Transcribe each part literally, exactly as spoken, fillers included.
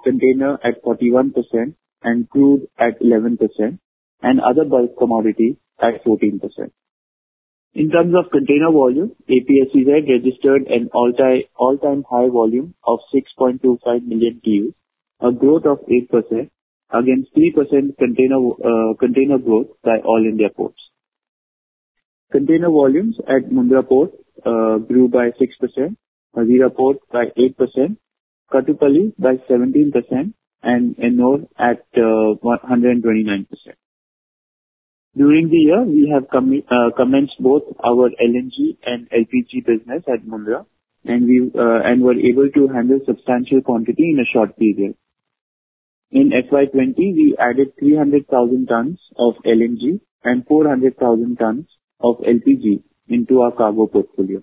container at forty-one percent and crude at eleven percent, and other bulk commodities at fourteen percent. In terms of container volume, A P S E Z registered an all-time all-time high volume of six point two five million T E Us, a growth of eight percent against three percent container uh, container growth by all India ports. Container volumes at Mundra Port uh, grew by six percent, Hazira Port by eight percent, Kattupalli by seventeen percent, and Ennore at uh, one hundred twenty-nine percent. During the year, we have com- uh, commenced both our L N G and L P G business at Mundra, and we uh, and were able to handle substantial quantity in a short period. In F Y twenty, we added three hundred thousand tons of L N G and four hundred thousand tons of L P G into our cargo portfolio.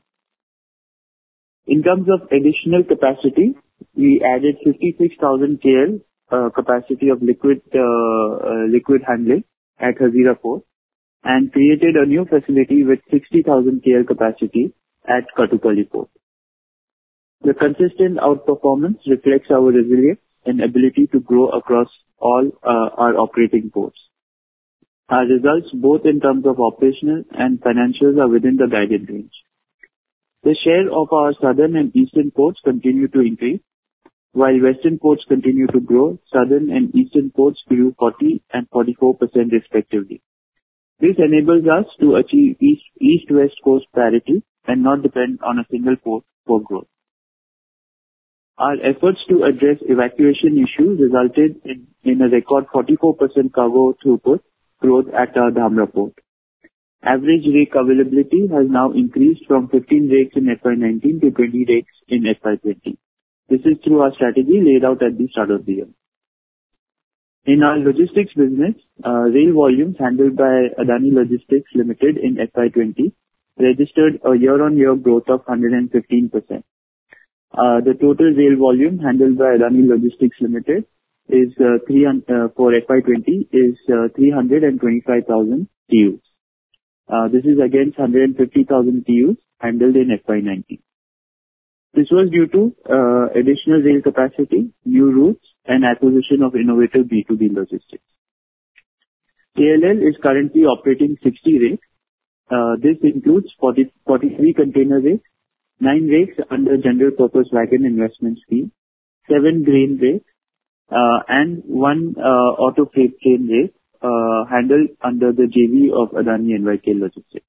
In terms of additional capacity, we added fifty-six thousand K L uh, capacity of liquid uh, uh, liquid handling at Hazira Port and created a new facility with sixty thousand K L capacity at Kattupalli Port. The consistent outperformance reflects our resilience and ability to grow across all uh, our operating ports. Our results, both in terms of operational and financials, are within the guided range. The share of our southern and eastern ports continue to increase. While western ports continue to grow, southern and eastern ports grew forty and forty-four percent respectively. This enables us to achieve east, east-west coast parity and not depend on a single port for growth. Our efforts to address evacuation issues resulted in, in a record forty-four percent cargo throughput growth at our Dhamra port. Average rake availability has now increased from fifteen rakes in F Y nineteen to twenty rakes in F Y twenty. This is through our strategy laid out at the start of the year. In our logistics business, uh, rail volumes handled by Adani Logistics Limited in F Y twenty registered a year-on-year growth of one hundred fifteen percent. Uh, the total rail volume handled by Adani Logistics Limited is uh, three, uh, for F Y twenty is uh, three hundred twenty-five thousand T E Us. Uh, this is against one hundred fifty thousand T E Us handled in F Y nineteen. This was due to uh, additional rail capacity, new routes, and acquisition of innovative B two B logistics. K L L is currently operating sixty rakes. Uh, this includes forty, forty-three container rakes, nine rakes under General Purpose Wagon Investment Scheme, seven grain rakes, uh, and one uh, auto freight train rake uh, handled under the J V of Adani N Y K Logistics.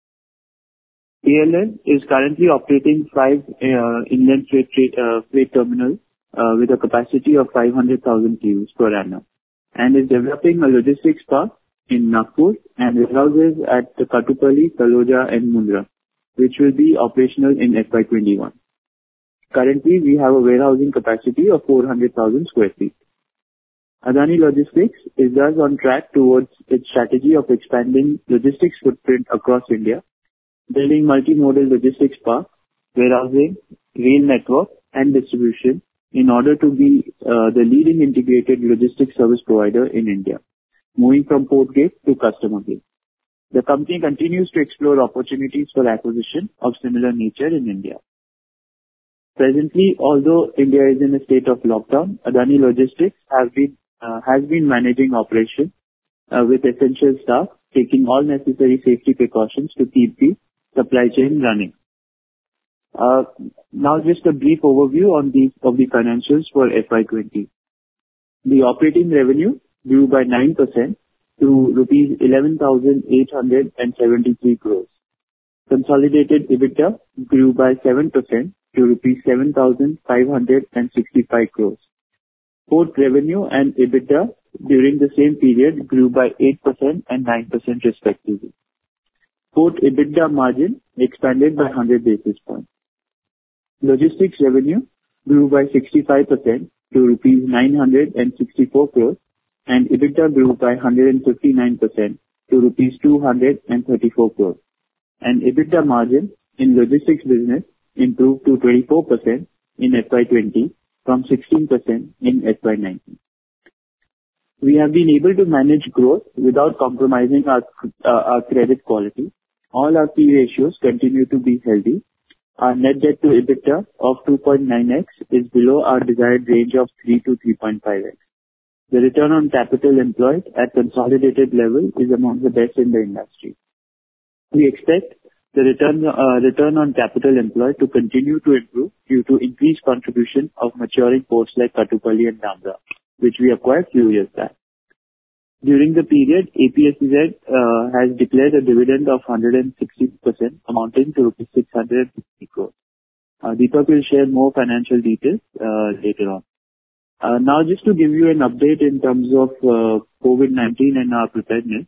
K L L is currently operating five uh, inland freight, uh, freight terminals uh, with a capacity of five hundred thousand T E Us per annum and is developing a logistics park in Nagpur and warehouses at Kattupalli, Taloja and Mundra, which will be operational in F Y twenty-one. Currently, we have a warehousing capacity of four hundred thousand square feet. Adani Logistics is thus on track towards its strategy of expanding logistics footprint across India, building multimodal logistics park, warehousing, rail network, and distribution in order to be uh, the leading integrated logistics service provider in India, moving from port gate to customer gate. The company continues to explore opportunities for acquisition of similar nature in India. Presently, although India is in a state of lockdown, Adani Logistics have been, uh, has been managing operations uh, with essential staff, taking all necessary safety precautions to keep the supply chain running. Uh, now just a brief overview on the, of the financials for F Y twenty. The operating revenue grew by nine percent to rupees eleven thousand eight hundred seventy-three crores. Consolidated EBITDA grew by seven percent to rupees seven thousand five hundred sixty-five crores. Port revenue and EBITDA during the same period grew by eight percent and nine percent respectively. Port EBITDA margin expanded by one hundred basis points. Logistics revenue grew by sixty-five percent to rupees nine hundred sixty-four crores and EBITDA grew by one hundred fifty-nine percent to rupees two hundred thirty-four crores. And EBITDA margin in logistics business improved to twenty-four percent in F Y twenty from sixteen percent in F Y nineteen. We have been able to manage growth without compromising our, uh, our credit quality. All our key ratios continue to be healthy. Our net debt to EBITDA of two point nine x is below our desired range of three to three point five x. The return on capital employed at consolidated level is among the best in the industry. We expect the return uh, return on capital employed to continue to improve due to increased contribution of maturing ports like Kattupalli and Dhamra, which we acquired few years back. During the period, A P S E Z uh, has declared a dividend of one hundred sixty percent amounting to six hundred fifty crores. Uh, Deepak will share more financial details uh, later on. Uh, now, just to give you an update in terms of uh, COVID nineteen and our preparedness,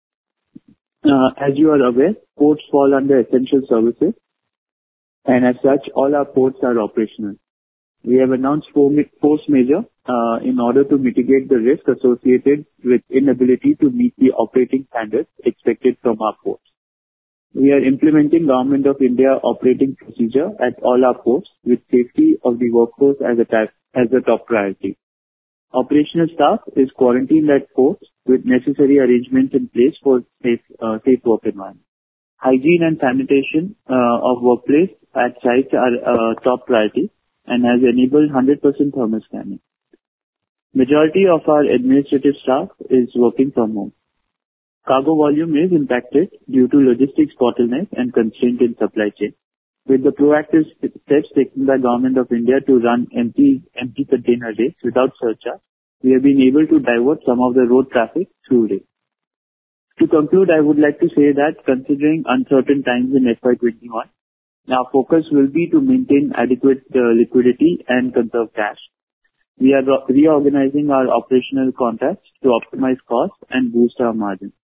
uh, as you are aware, ports fall under essential services, and as such, all our ports are operational. We have announced force majeure uh, in order to mitigate the risk associated with inability to meet the operating standards expected from our ports. We are implementing Government of India operating procedure at all our ports with safety of the workforce as a, ta- as a top priority. Operational staff is quarantined at ports with necessary arrangements in place for safe, uh, safe work environment. Hygiene and sanitation uh, of workplace at sites are uh, top priority and has enabled one hundred percent thermal scanning. Majority of our administrative staff is working from home. Cargo volume is impacted due to logistics bottleneck and constraint in supply chain. With the proactive steps taken by Government of India to run empty, empty container rakes without surcharge, we have been able to divert some of the road traffic through rakes. To conclude, I would like to say that considering uncertain times in F Y twenty-one, our focus will be to maintain adequate uh, liquidity and conserve cash. We are reorganizing our operational contracts to optimize costs and boost our margins.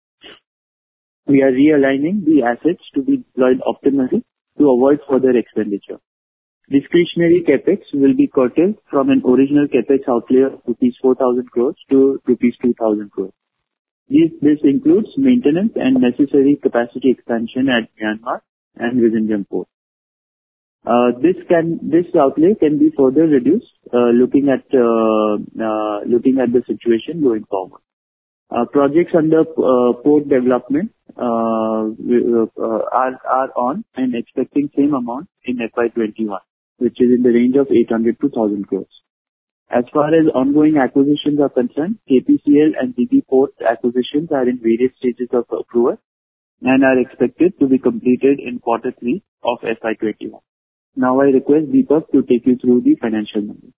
We are realigning the assets to be deployed optimally to avoid further expenditure. Discretionary capex will be curtailed from an original capex outlay of rupees four thousand crores to rupees two thousand crores. This, this includes maintenance and necessary capacity expansion at Myanmar and Vizhinjam Port. Uh, this can this outlay can be further reduced uh, looking at uh, uh, looking at the situation going forward. Uh, projects under uh, port development uh, uh, are are on and expecting same amount in F Y twenty-one, which is in the range of eight hundred to one thousand crores. As far as ongoing acquisitions are concerned, K P C L and D P Port acquisitions are in various stages of approval and are expected to be completed in quarter three of F Y twenty-one. Now I request Deepak to take you through the financial numbers.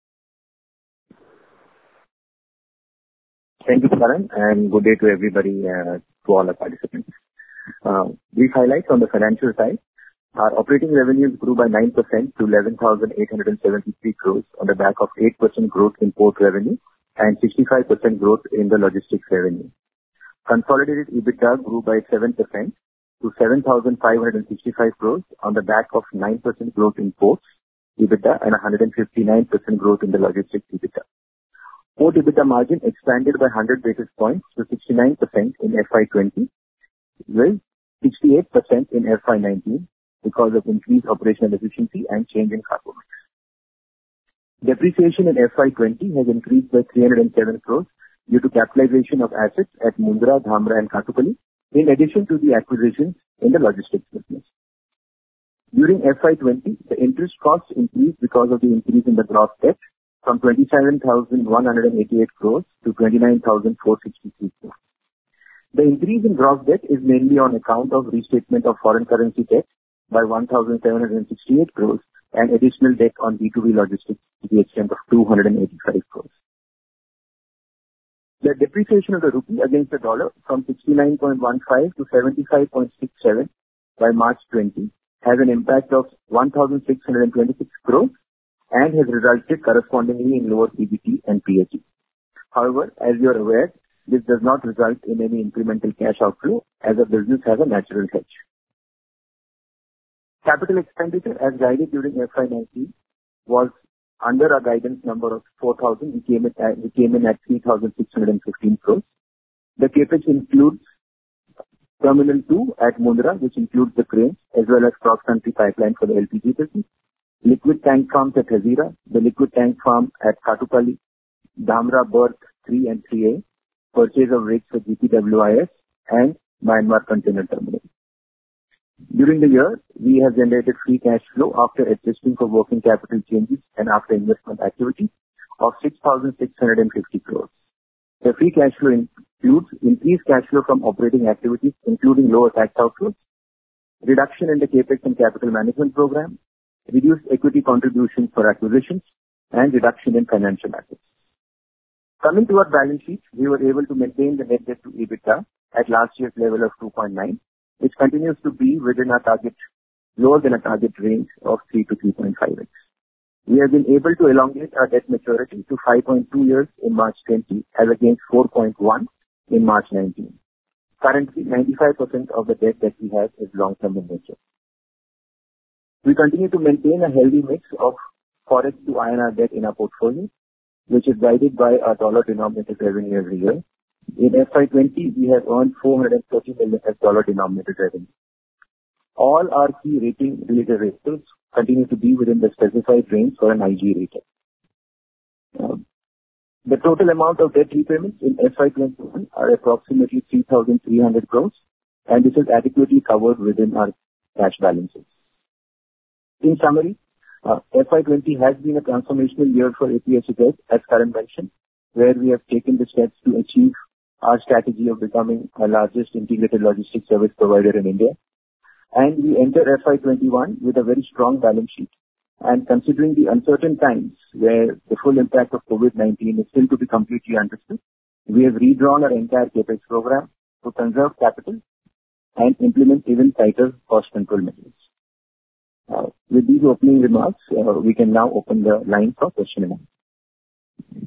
Thank you, Karan, and good day to everybody, uh, to all the participants. Uh, brief highlights on the financial side. Our operating revenues grew by nine percent to eleven thousand eight hundred seventy-three crores on the back of eight percent growth in port revenue and sixty-five percent growth in the logistics revenue. Consolidated EBITDA grew by seven percent to seven thousand five hundred sixty-five crores on the back of nine percent growth in ports EBITDA and one hundred fifty-nine percent growth in the logistics EBITDA. Port EBITDA margin expanded by one hundred basis points to sixty-nine percent in F Y twenty, with sixty-eight percent in F Y nineteen because of increased operational efficiency and change in cargo mix. Depreciation in F Y twenty has increased by three hundred seven crores due to capitalization of assets at Mundra, Dhamra and Kattupalli, in addition to the acquisitions in the logistics business. During F Y twenty, the interest costs increased because of the increase in the gross debt from twenty-seven thousand one hundred eighty-eight crores to twenty-nine thousand four hundred sixty-three crores. The increase in gross debt is mainly on account of restatement of foreign currency debt by one thousand seven hundred sixty-eight crores and additional debt on B two B logistics to the extent of two hundred eighty-five crores. The depreciation of the rupee against the dollar from sixty-nine point one five to seventy-five point six seven by March twenty has an impact of one thousand six hundred twenty-six crores and has resulted correspondingly in lower P B T and P A T. However, as you are aware, this does not result in any incremental cash outflow as a business has a natural hedge. Capital expenditure as guided during F Y nineteen was under a guidance number of four thousand. We came in at, we came in at three thousand six hundred fifteen crores. The capex includes Terminal two at Mundra, which includes the cranes as well as cross-country pipeline for the L P G business, liquid tank farms at Hazira, the liquid tank farm at Kattupalli, Dhamra berth three and three A, purchase of rigs for G P W I S, and Myanmar container terminal. During the year, we have generated free cash flow after adjusting for working capital changes and after investment activity of six thousand six hundred fifty crores. The free cash flow includes increased cash flow from operating activities, including lower tax outflows, reduction in the CapEx and capital management program, reduced equity contributions for acquisitions, and reduction in financial assets. Coming to our balance sheet, we were able to maintain the net debt to EBITDA at last year's level of two point nine, which continues to be within our target, lower than a target range of three to three point five x. We have been able to elongate our debt maturity to five point two years in March twenty as against four point one in March nineteen. Currently, ninety-five percent of the debt that we have is long-term in nature. We continue to maintain a healthy mix of forex to I N R debt in our portfolio, which is guided by our dollar-denominated revenue every year. In F Y twenty, we have earned four hundred thirty million as dollar-denominated revenue. All our key rating-related ratios continue to be within the specified range for an I G rating. Um, the total amount of debt repayments in F Y twenty-one are approximately three thousand three hundred crores, and this is adequately covered within our cash balances. In summary, uh, F Y twenty has been a transformational year for A P S E Z, as Karan mentioned, where we have taken the steps to achieve our strategy of becoming the largest integrated logistics service provider in India. And we enter F Y twenty-one with a very strong balance sheet. And considering the uncertain times where the full impact of COVID nineteen is still to be completely understood, we have redrawn our entire CapEx program to conserve capital and implement even tighter cost control measures. Uh, with these opening remarks, uh, we can now open the line for question and answer.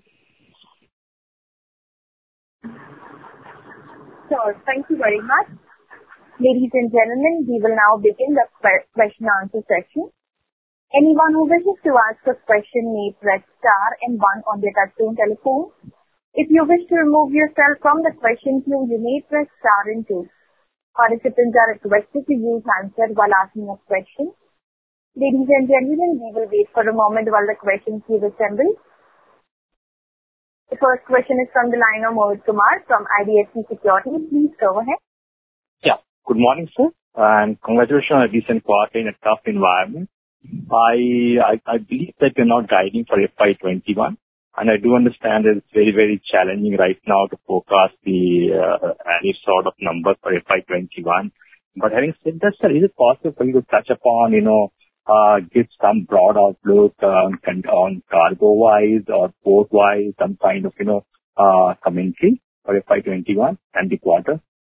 Sure. Thank you very much. Ladies and gentlemen, we will now begin the question and answer session. Anyone who wishes to ask a question may press star and one on their touchtone telephone. If you wish to remove yourself from the question queue, you may press star and two. Participants are requested to use handset while asking a question. Ladies and gentlemen, we will wait for a moment while the question queue assembles. The first question is from the line of Mohit Kumar from I D F C Securities. Please go ahead. Yeah. Good morning, sir, and congratulations on a decent quarter in a tough environment. I I, I believe that you're not guiding for F Y twenty-one, and I do understand that it's very, very challenging right now to forecast the uh, any sort of number for F Y twenty-one. But having said that, sir, is it possible for you to touch upon, you know, uh, give some broad outlook um, on cargo-wise or port-wise, some kind of, you know, uh, commentary for F Y twenty-one and the quarter?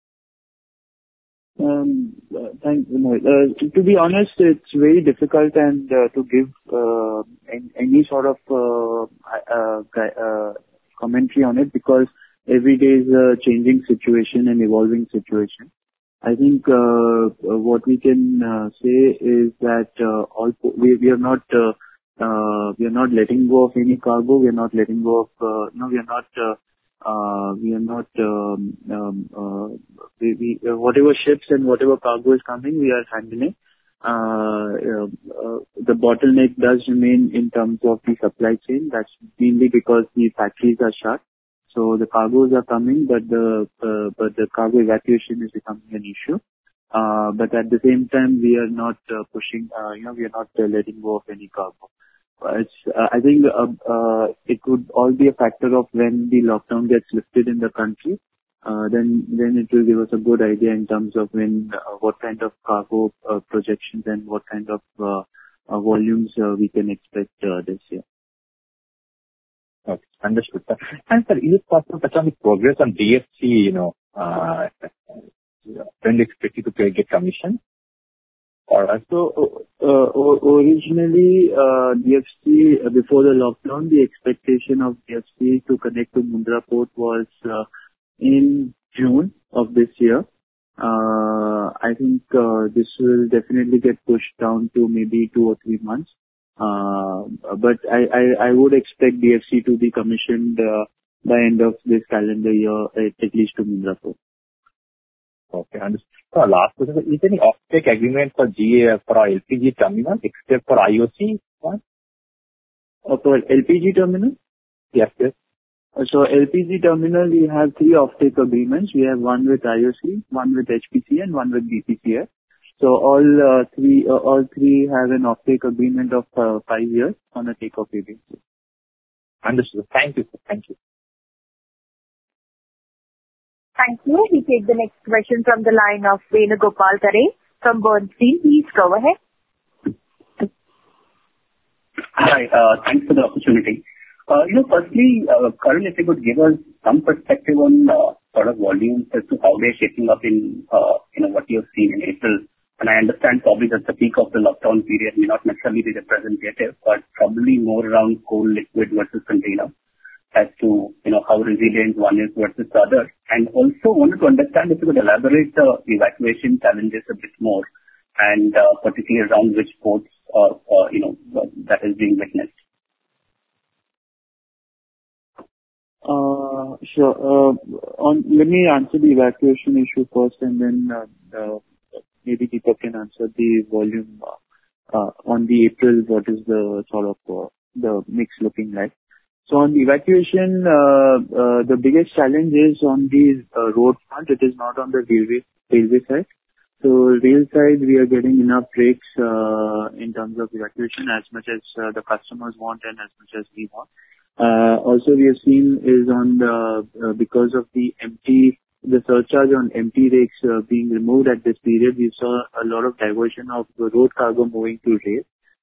Um, uh, thank you, Mohit. Uh, to be honest, it's very difficult and uh, to give uh, any, any sort of uh, uh, uh, commentary on it because every day is a changing situation and evolving situation. I think uh, what we can uh, say is that uh, all we, we are not uh, uh, we are not letting go of any cargo. We are not letting go of uh, no. We are not. Uh, Uh, we are not, um, um, uh, we, we, uh, whatever ships and whatever cargo is coming, we are handling. Uh, uh, uh, the bottleneck does remain in terms of the supply chain. That's mainly because the factories are shut. So the cargoes are coming, but the, uh, but the cargo evacuation is becoming an issue. Uh, but at the same time, we are not uh, pushing, uh, you know, we are not uh, letting go of any cargo. Uh, It's, uh, I think uh, uh, it would all be a factor of when the lockdown gets lifted in the country. Uh, then, then it will give us a good idea in terms of when, uh, what kind of cargo uh, projections and what kind of uh, uh, volumes uh, we can expect uh, this year. Okay, understood, sir. And sir, is it possible to touch on the progress on D F C? You know, uh, when expected to get commission? Alright. So, uh, o- originally, uh, D F C, uh, before the lockdown, the expectation of D F C to connect to Mundra Port was uh, in June of this year. Uh, I think uh, this will definitely get pushed down to maybe two or three months. Uh, but I, I, I would expect D F C to be commissioned uh, by end of this calendar year, at, at least to Mundra Port. Okay, understood. So last question, is there any offtake agreement for G A for our L P G terminal except for I O C one? Uh, for L P G terminal? Yes, yes. Uh, so L P G terminal, we have three offtake agreements. We have one with I O C, one with H P C L, and one with B P C L. So all uh, three uh, all three have an offtake agreement of uh, five years on a take-or-pay basis. Understood. Thank you. Thank you. Thank you. We take the next question from the line of Venugopal Garre from Bernstein. Please go ahead. Hi. Uh, thanks for the opportunity. Uh, you know, firstly, uh, Karan, if you could give us some perspective on uh, sort of volumes as to how they're shaping up in uh, you know what you've seen in April. And I understand probably that the peak of the lockdown period may not necessarily be representative, but probably more around coal, liquid versus container as to, you know, how resilient one is versus the other. And also wanted to understand if you could elaborate the evacuation challenges a bit more and uh, particularly around which ports, uh, uh, you know, that is being witnessed. Uh, Sure. Uh, on- Let me answer the evacuation issue first, and then uh, uh, maybe Deepak can answer the volume uh, uh, on the April, what is the sort of uh, the mix looking like. So on the evacuation, uh, uh, the biggest challenge is on the uh, road front. It is not on the railway railway side. So rail side, we are getting enough brakes uh, in terms of evacuation as much as uh, the customers want and as much as we want. Uh, Also, we have seen is on the uh, because of the empty the surcharge on empty rakes uh, being removed at this period, we saw a lot of diversion of the road cargo moving to rail,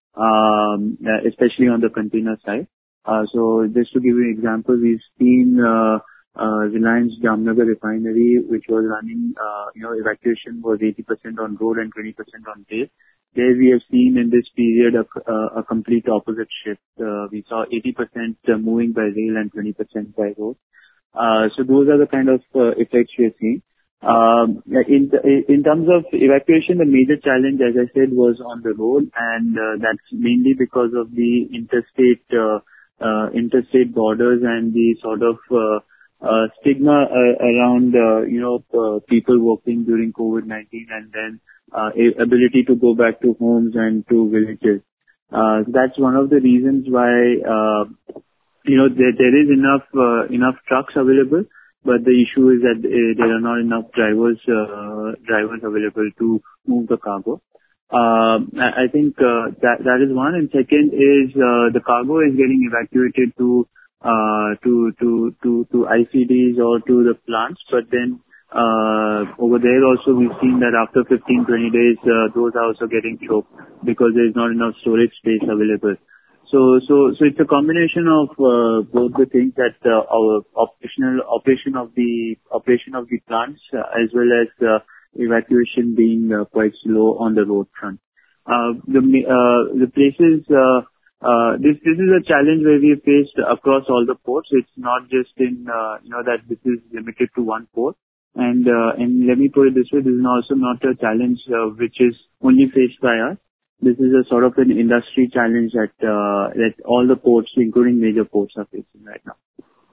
um, uh, especially on the container side. Uh, So just to give you an example, we've seen uh, uh, Reliance Jamnagar refinery, which was running, uh, you know, evacuation was eighty percent on road and twenty percent on rail. There we have seen in this period a, a, a complete opposite shift. Uh, we saw eighty percent moving by rail and twenty percent by road. Uh, so those are the kind of uh, effects we are seeing. Um, in, in terms of evacuation, the major challenge, as I said, was on the road, and uh, that's mainly because of the interstate uh, uh, interstate borders and the sort of uh, uh, stigma uh, around uh, you know uh, people working during COVID nineteen, and then uh, ability to go back to homes and to villages. Uh, that's one of the reasons why uh, you know there, there is enough uh, enough trucks available, but the issue is that uh, there are not enough drivers uh, drivers available to move the cargo. Uh, I I think uh, that that is one, and second is uh, the cargo is getting evacuated to uh, to to to to I C Ds or to the plants, but then uh, over there also we've seen that after fifteen to twenty days uh, those are also getting choked because there is not enough storage space available. So so so it's a combination of uh, both the things, that uh, our operational operation of the operation of the plants uh, as well as uh, evacuation being uh, quite slow on the road front. Uh, The ma- uh, the places, uh, uh, this this is a challenge where we have faced across all the ports. It's not just in, uh, you know, that this is limited to one port. And uh, and let me put it this way, this is also not a challenge uh, which is only faced by us. This is a sort of an industry challenge that uh, that all the ports, including major ports, are facing right now.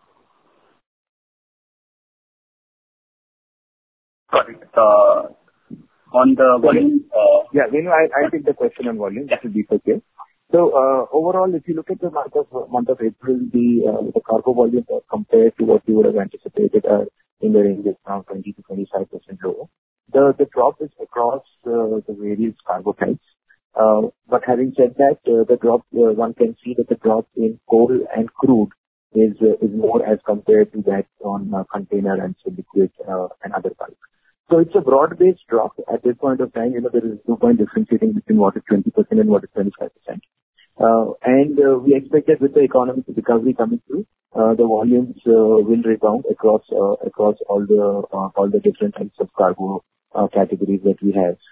Got it. Uh, On the volume, uh, Yeah, Venu, I- I'll take the question on volume. That will be okay. So, uh, overall, if you look at the month of month of April, the uh, the cargo volume uh, compared to what we would have anticipated are in the range of around twenty to twenty-five percent lower. The the drop is across uh, the various cargo types. Uh, But having said that, uh, the drop, uh, one can see that the drop in coal and crude is uh, is more as compared to that on uh, container and so liquid uh, and other bulk. So it's a broad-based drop. At this point of time, you know, there is no point differentiating between what is twenty percent and what is twenty-five percent. Uh, And uh, we expect that with the economic recovery coming through, uh, the volumes uh, will rebound across uh, across all the uh, all the different types of cargo uh, categories that we have.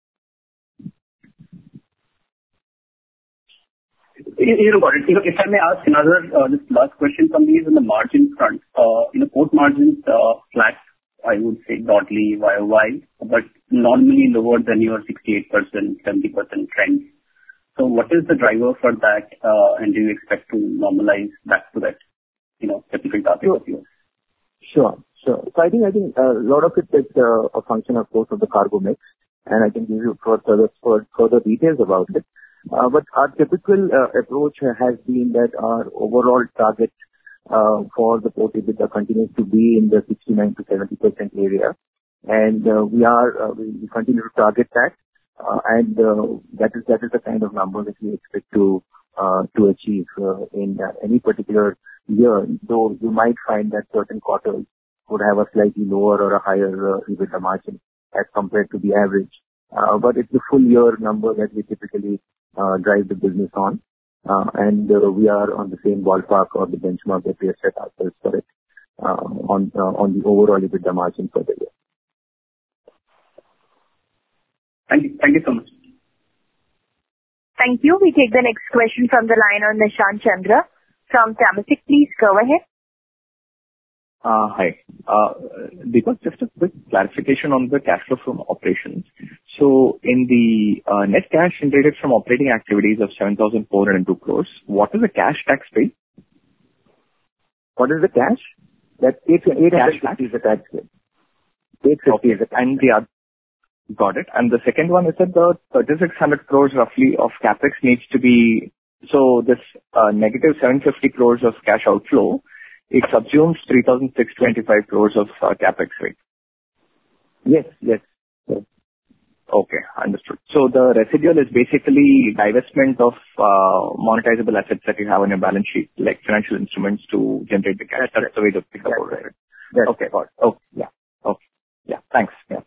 You you know, got it. You know, if I may ask another, uh, just last question from me is on the margin front. Uh, You know, port margins uh, flat, I would say broadly Y O Y, but normally lower than your sixty-eight percent, seventy percent trends. So what is the driver for that, uh, and do you expect to normalize back to that, you know, typical target of yours? Sure, sure. So I think I think uh, a lot of it is uh, a function, of course, of the cargo mix, and I can give you further further further details about it. Uh, But our typical uh, approach has been that our overall target uh, for the port EBITDA continues to be in the sixty-nine to seventy percent area, and uh, we are uh, we we continue to target that. And that is that is the kind of number that we expect to uh, to achieve uh, in uh, any particular year. Though you might find that certain quarters would have a slightly lower or a higher uh, EBITDA margin as compared to the average. Uh, but it's the full year number that we typically uh, drive the business on. Uh, and uh, we are on the same ballpark or the benchmark that we have set ourselves for it uh, on uh, on the overall EBITDA margin for the year. Thank you. Thank you so much. Thank you. We take the next question from the line on Nishant Chandra from Temasek. Please go ahead. Uh, hi. Uh, Deepak, just a quick clarification on the cash flow from operations. So in the uh, net cash generated from operating activities of seven thousand four hundred two crores, what is the cash tax paid? What is the cash? That's eight hundred fifty is the tax paid. eight hundred fifty is the tax. And the other, got it. And the second one is that the thirty-six hundred crores roughly of capex needs to be, so this uh, negative seven hundred fifty crores of cash outflow, it subsumes three thousand six hundred twenty-five crores of uh, capex, right? Yes, yes, yes. Okay, understood. So the residual is basically divestment of uh, monetizable assets that you have on your balance sheet, like financial instruments to generate the cash. That's, That's the way to pick up over it. Okay, got it. Okay, yeah. Okay, yeah. Thanks. Yeah.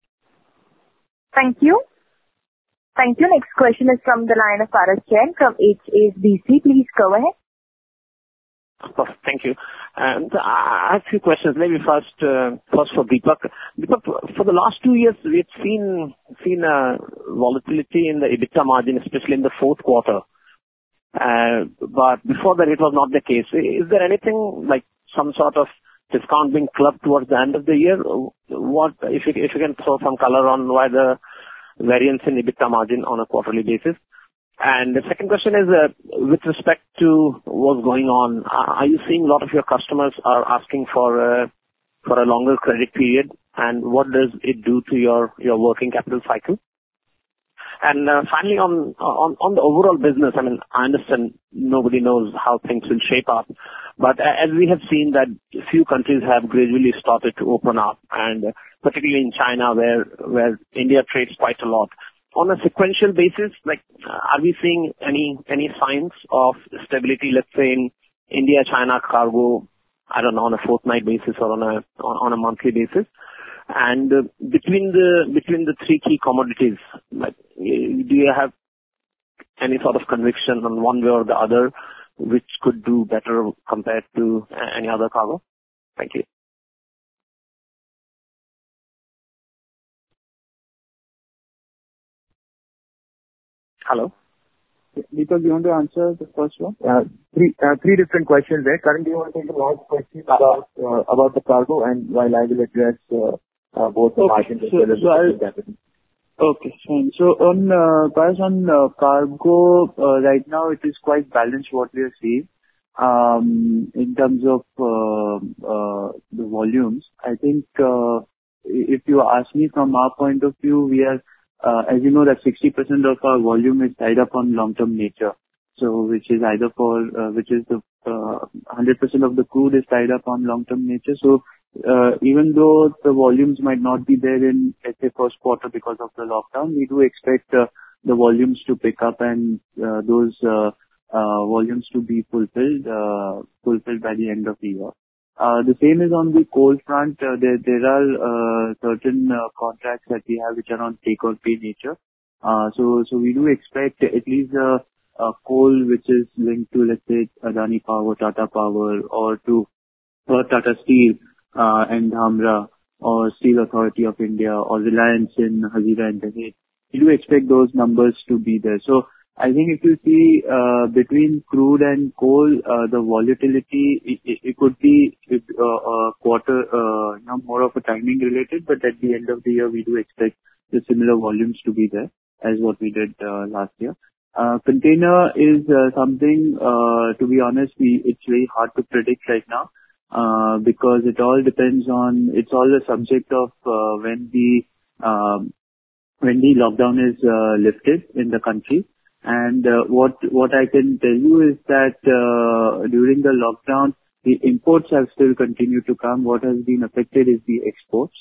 Thank you. Thank you. Next question is from the line of Paras Jain from H S B C. Please go ahead. Perfect. Thank you. And I have a few questions. Maybe first, uh, first for Deepak. Deepak, for the last two years, we've seen seen a volatility in the EBITDA margin, especially in the fourth quarter. Uh, but before that, it was not the case. Is there anything like some sort of discount being clubbed towards the end of the year? What, if you, if you can throw some color on why the variance in EBITDA margin on a quarterly basis? And the second question is, uh, with respect to what's going on, are you seeing a lot of your customers are asking for a, for a longer credit period? And what does it do to your, your working capital cycle? And uh, finally, on, on on the overall business, I mean, I understand nobody knows how things will shape up, but as we have seen that a few countries have gradually started to open up, and particularly in China, where where India trades quite a lot. On a sequential basis, like, are we seeing any any signs of stability, let's say, in India-China cargo, I don't know, on a fortnight basis or on a on, on a monthly basis? And uh, between the between the three key commodities, like, do you have any sort of conviction on one way or the other, which could do better compared to any other cargo? Thank you. Hello? Deepak, you want to answer the first one? Uh, three uh, three different questions there. Karan, do you want to take the last question about uh, about the cargo, and while I will address uh, uh, both the okay. margins as so, well as so the capital. Okay, fine. So on uh, Paras, on uh, cargo, uh, right now it is quite balanced what we are seeing. Um, in terms of uh, uh, the volumes, I think uh, if you ask me from our point of view, we are Uh, as you know, that sixty percent of our volume is tied up on long-term nature. So, which is either for, uh, which is the, uh, one hundred percent of the crude is tied up on long-term nature. So, uh, even though the volumes might not be there in, let's say, first quarter because of the lockdown, we do expect uh, the volumes to pick up and uh, those uh, uh, volumes to be fulfilled, uh, fulfilled by the end of the year. Uh, the same is on the coal front. Uh, there, there are uh, certain uh, contracts that we have which are on take or pay nature. Uh, so, so we do expect at least a, a coal which is linked to, let's say, Adani Power, Tata Power, or to or Tata Steel uh, and Dhamra, or Steel Authority of India, or Reliance in Hazira and Dahej. We do expect those numbers to be there. So, I think if you see uh, between crude and coal, uh, the volatility, it, it, it could be uh, a quarter, uh, you know, more of a timing related, but at the end of the year, we do expect the similar volumes to be there as what we did uh, last year. Uh, container is uh, something, uh, to be honest, we, it's very hard to predict right now uh, because it all depends on, it's all a subject of uh, when the um, when the lockdown is uh, lifted in the country. And uh, what what I can tell you is that uh, during the lockdown, the imports have still continued to come. What has been affected is the exports.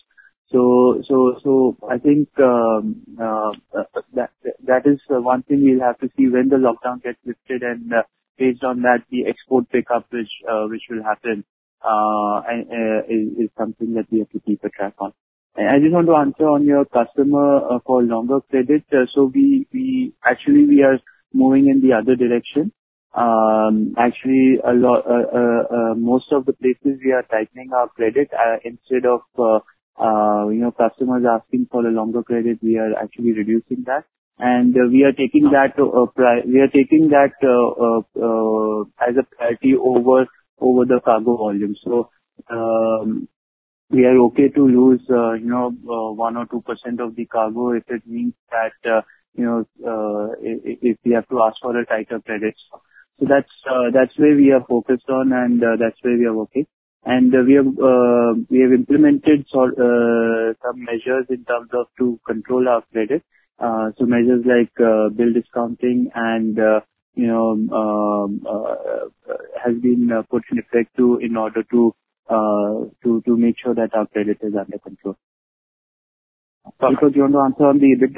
So so so I think um, uh, that that is one thing we'll have to see when the lockdown gets lifted, and uh, based on that, the export pickup which uh, which will happen uh, and, uh, is, is something that we have to keep a track on. And I just want to answer on your customer uh, for longer credit. Uh, so we we actually we are moving in the other direction. Um, actually, a lot uh, uh, uh, most of the places we are tightening our credit uh, instead of uh, uh, you know customers asking for a longer credit. We are actually reducing that, and uh, we are taking that uh, pri- we are taking that uh, uh, uh, as a priority over over the cargo volume. So. Um, We are okay to lose, uh, you know, uh, one or two percent of the cargo if it means that, uh, you know, uh, if, if we have to ask for a tighter credit. So that's uh, that's where we are focused on, and uh, that's where we are working. And uh, we have uh, we have implemented sort uh, some measures in terms of to control our credit. Uh, so measures like uh, bill discounting and uh, you know um, uh, uh, has been uh, put in effect to in order to. Uh, to to make sure that our credit is under control. Because you want to answer on the EBITDA?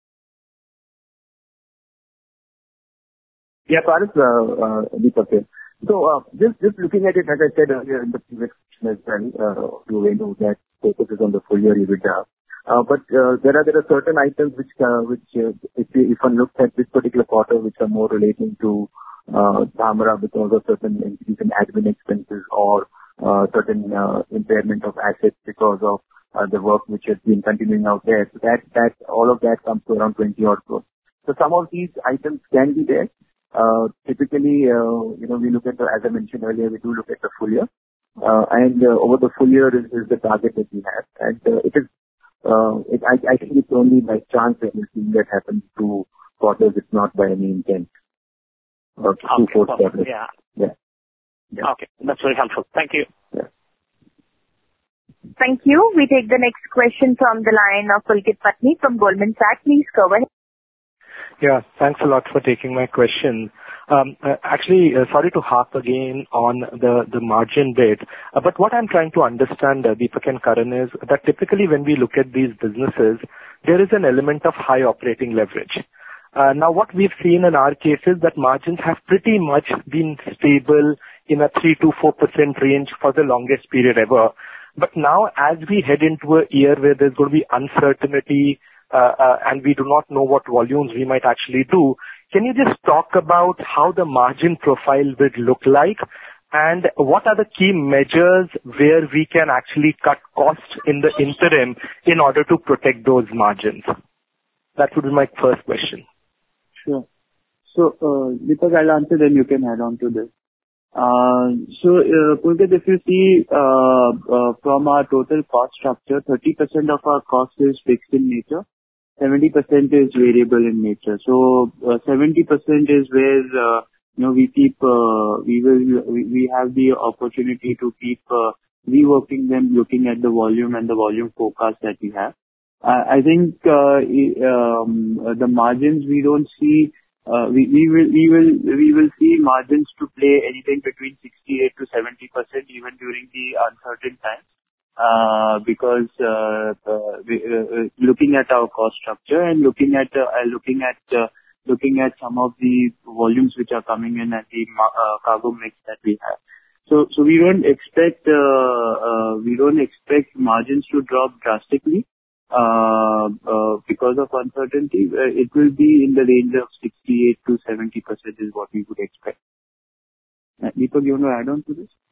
Yeah, Paras, uh, uh, Deepak here. So, uh, just just looking at it, as I said earlier in the previous question as well, uh, you know that focuses on the full year EBITDA. Uh, but uh, there are there are certain items which uh, which uh, if we, if one looks at this particular quarter, which are more relating to uh, Dhamra because of certain increase in admin expenses or Uh, certain uh, impairment of assets because of uh, the work which has been continuing out there. So that that all of that comes to around twenty odd crores. So some of these items can be there. Uh, typically, uh, you know, we look at the, as I mentioned earlier, we do look at the full year, uh, and uh, over the full year is, is the target that we have, and uh, it is. Uh, it, I, I think it's only by chance that we've seen that happen to quarters. It's not by any intent. Uh, okay, two fourth quarters. Yeah. Yeah. Yeah. Okay, that's very helpful. Thank you. Yeah. Thank you. We take the next question from the line of Pulkit Patni from Goldman Sachs. Please go ahead. Yeah, thanks a lot for taking my question. Um, uh, actually, uh, sorry to harp again on the, the margin bit, uh, but what I'm trying to understand, uh, Deepak and Karan, is that typically when we look at these businesses, there is an element of high operating leverage. Uh, now, what we've seen in our case is that margins have pretty much been stable in a three to four percent range for the longest period ever. But now, as we head into a year where there's going to be uncertainty uh, uh, and we do not know what volumes we might actually do, can you just talk about how the margin profile would look like, and what are the key measures where we can actually cut costs in the interim in order to protect those margins? That would be my first question. Sure. So, uh, because I'll answer, then you can add on to this. Uh, so, uh, Pulkit, if you see uh, uh, from our total cost structure, thirty percent of our cost is fixed in nature, seventy percent is variable in nature. So, uh, seventy percent is where uh, you know we keep uh, we will we, we have the opportunity to keep uh, reworking them, looking at the volume and the volume forecast that we have. Uh, I think uh, um, the margins we don't see. Uh, we, we will we will we will see margins to play anything between sixty-eight to seventy percent even during the uncertain times, uh, because uh, uh, we, uh, looking at our cost structure and looking at uh, looking at uh, looking at some of the volumes which are coming in and the uh, cargo mix that we have. So so we don't expect uh, uh, we don't expect margins to drop drastically. Uh, uh, because of uncertainty, uh, it will be in the range of sixty-eight to seventy percent is what we would expect. Uh, Deepak, you want to add on to this?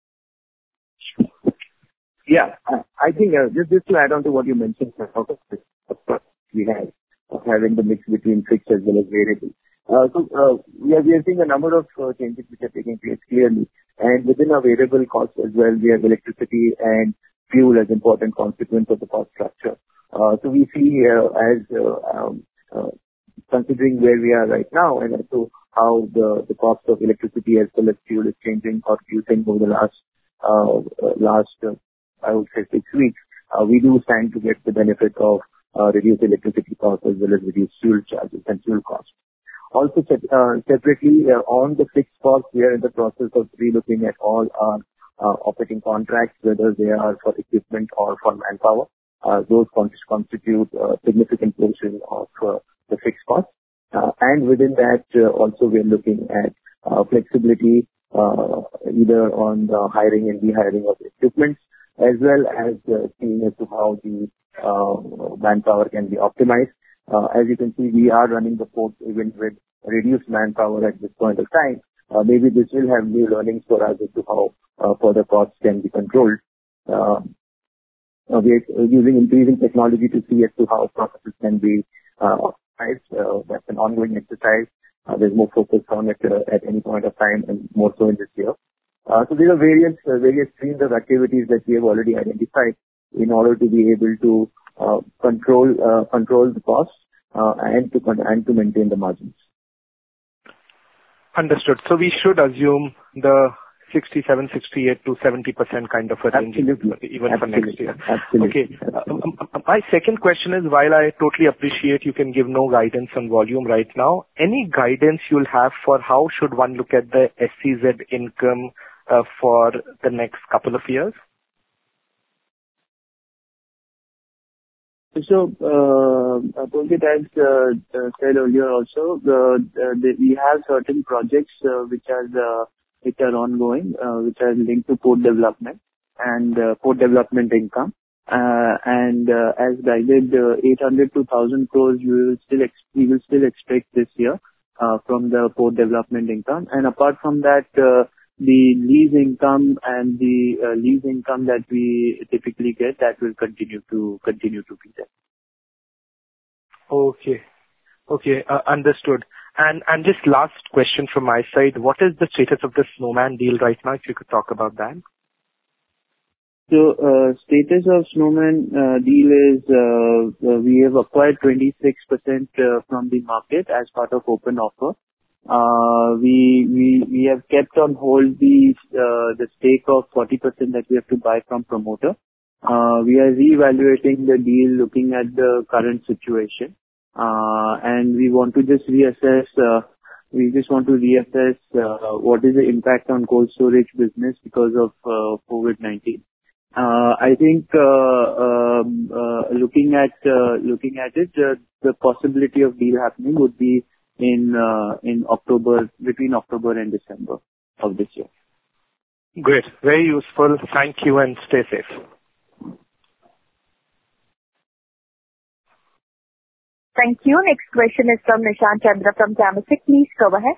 Yeah, I, I think uh, just, just to add on to what you mentioned, we have of having the mix between fixed as well as variable. Uh, so uh, we, are, we are seeing a number of uh, changes which are taking place clearly, and within our variable costs as well, we have electricity and fuel as important consequence of the cost structure. Uh, so we see uh, as uh, um, uh, considering where we are right now and also how the, the cost of electricity as well as fuel is changing or reducing over the last uh, uh, last uh, I would say six weeks, uh, we do stand to get the benefit of uh, reduced electricity costs as well as reduced fuel charges and fuel costs. Also, uh, separately uh, on the fixed costs, we are in the process of relooking at all our uh, operating contracts, whether they are for equipment or for manpower. uh, those constitute a significant portion of uh, the fixed cost. Uh, and within that, uh, also we're looking at uh, flexibility uh, either on the hiring and rehiring of equipment, as well as uh, seeing as to how the uh, manpower can be optimized. Uh, as you can see, we are running the port even with reduced manpower at this point of time. Uh, maybe this will have new learnings for us as to how uh, further costs can be controlled. Uh, uh, we are using increasing technology to see as to how processes can be uh, optimized. Uh, that's an ongoing exercise. Uh, there's more focus on it uh, at any point of time, and more so in this year. Uh, so there are various uh, various streams of activities that we have already identified in order to be able to uh, control uh, control the costs uh, and to and to maintain the margins. Understood. So we should assume the sixty-seven, sixty-eight to seventy percent kind of a range. Absolutely. Even Absolutely. for next year. Absolutely. Okay. Absolutely. Uh, my second question is, while I totally appreciate you can give no guidance on volume right now, any guidance you'll have for how should one look at the S C Z income uh, for the next couple of years? So, uh, Pulkit, as uh, said earlier also, the, the, we have certain projects uh, which are uh, which are ongoing, uh, which are linked to port development and uh, port development income. Uh, and uh, as guided, uh, eight hundred to one thousand crores we will still ex- we will still expect this year uh, from the port development income. And apart from that, uh, the lease income and the uh, lease income that we typically get, that will continue to continue to be there. Okay. Okay, uh, understood. And and just last question from my side, what is the status of the Snowman deal right now, if you could talk about that? So, uh, status of Snowman uh, deal is uh, uh, we have acquired twenty-six percent uh, from the market as part of open offer. Uh, we we we have kept on hold the uh, the stake of forty percent that we have to buy from promoter. Uh, we are reevaluating the deal, looking at the current situation, uh, and we want to just reassess. Uh, we just want to reassess uh, what is the impact on cold storage business because of uh, COVID nineteen. Uh, I think uh, um, uh, looking at uh, looking at it, uh, the possibility of deal happening would be in uh, in October, between October and December of this year. Great. Very useful. Thank you, and stay safe. Thank you. Next question is from Nishant Chandra from Temasek. Please go ahead.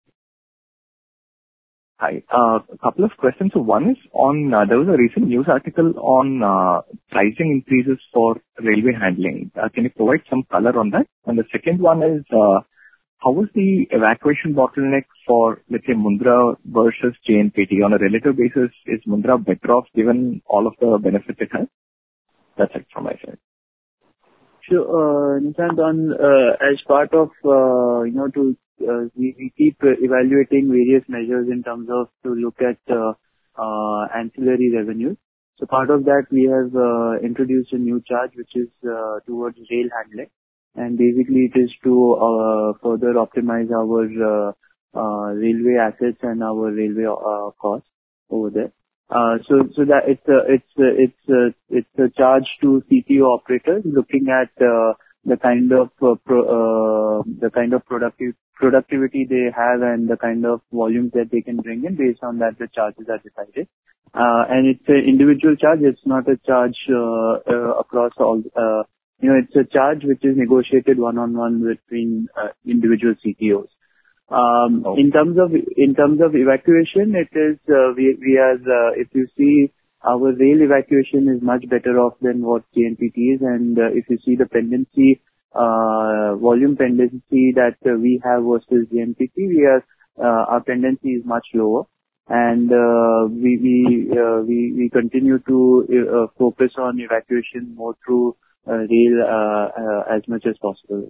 Hi. Uh, a couple of questions. So one is on, uh, there was a recent news article on uh, pricing increases for railway handling. Uh, can you provide some color on that? And the second one is, uh, how was the evacuation bottleneck for, let's say, Mundra versus J N P T? On a relative basis, is Mundra better off given all of the benefits it has? That's it from my side. Sure. Uh, Nishant, on, uh, as part of, uh, you know, to, uh, we, we keep evaluating various measures in terms of to look at, uh, uh, ancillary revenues. So part of that, we have, uh, introduced a new charge, which is, uh, towards rail handling. And basically it is to, uh, further optimize our, uh, uh, railway assets and our railway, uh, costs over there. Uh, so, so that it's a, it's a, it's a, it's a charge to C T O operators looking at, uh, the kind of, uh, pro, uh, the kind of productive, productivity they have and the kind of volumes that they can bring in. Based on that, the charges are decided. Uh, and it's an individual charge. It's not a charge, uh, uh across all, uh, you know, it's a charge which is negotiated one-on-one between, uh, individual C T Os. Um, Oh. in terms of, in terms of evacuation, it is, uh, we, we are, uh, if you see, our rail evacuation is much better off than what J N P T is. And uh, if you see the pendency, uh, volume pendency that uh, we have versus J N P T, we are, uh, our pendency is much lower. And, uh, we, we, uh, we, we continue to, uh, focus on evacuation more through, uh, rail, uh, uh, as much as possible.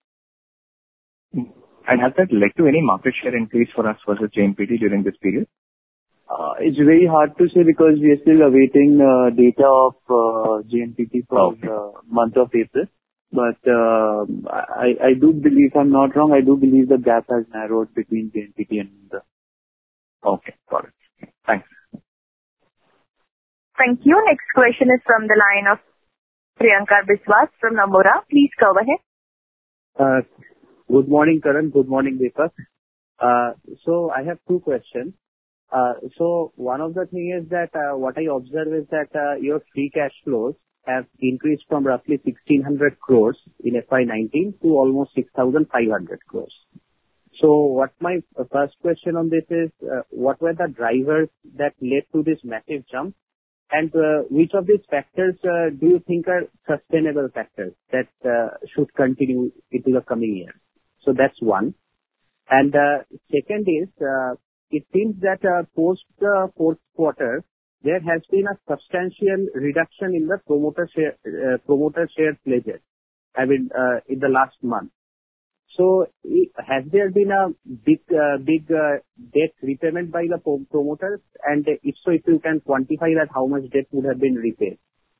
And has that led to any market share increase for us versus J N P T during this period? Uh, it's very hard to say because we are still awaiting uh, data of uh, J N P T for the Okay. uh, month of April. But uh, I, I do believe, if I'm not wrong, I do believe the gap has narrowed between J N P T and the... Okay, got it. Thanks. Thank you. Next question is from the line of Priyankar Biswas from Nomura. Please go ahead. Uh, good morning, Karan. Good morning, Deepak. Uh, so I have two questions. Uh, so one of the thing is that uh, what I observe is that uh, your free cash flows have increased from roughly sixteen hundred crores in F Y nineteen to almost six thousand five hundred crores. So what my first question on this is, uh, what were the drivers that led to this massive jump? And uh, which of these factors uh, do you think are sustainable factors that uh, should continue into the coming year? So that's one. And uh, second is, uh, it seems that uh, post the fourth quarter, there has been a substantial reduction in the promoter share, uh, promoter share pledges, I mean, uh, in the last month. So has there been a big, uh, big uh, debt repayment by the promoters? And if so, if you can quantify that, how much debt would have been repaid?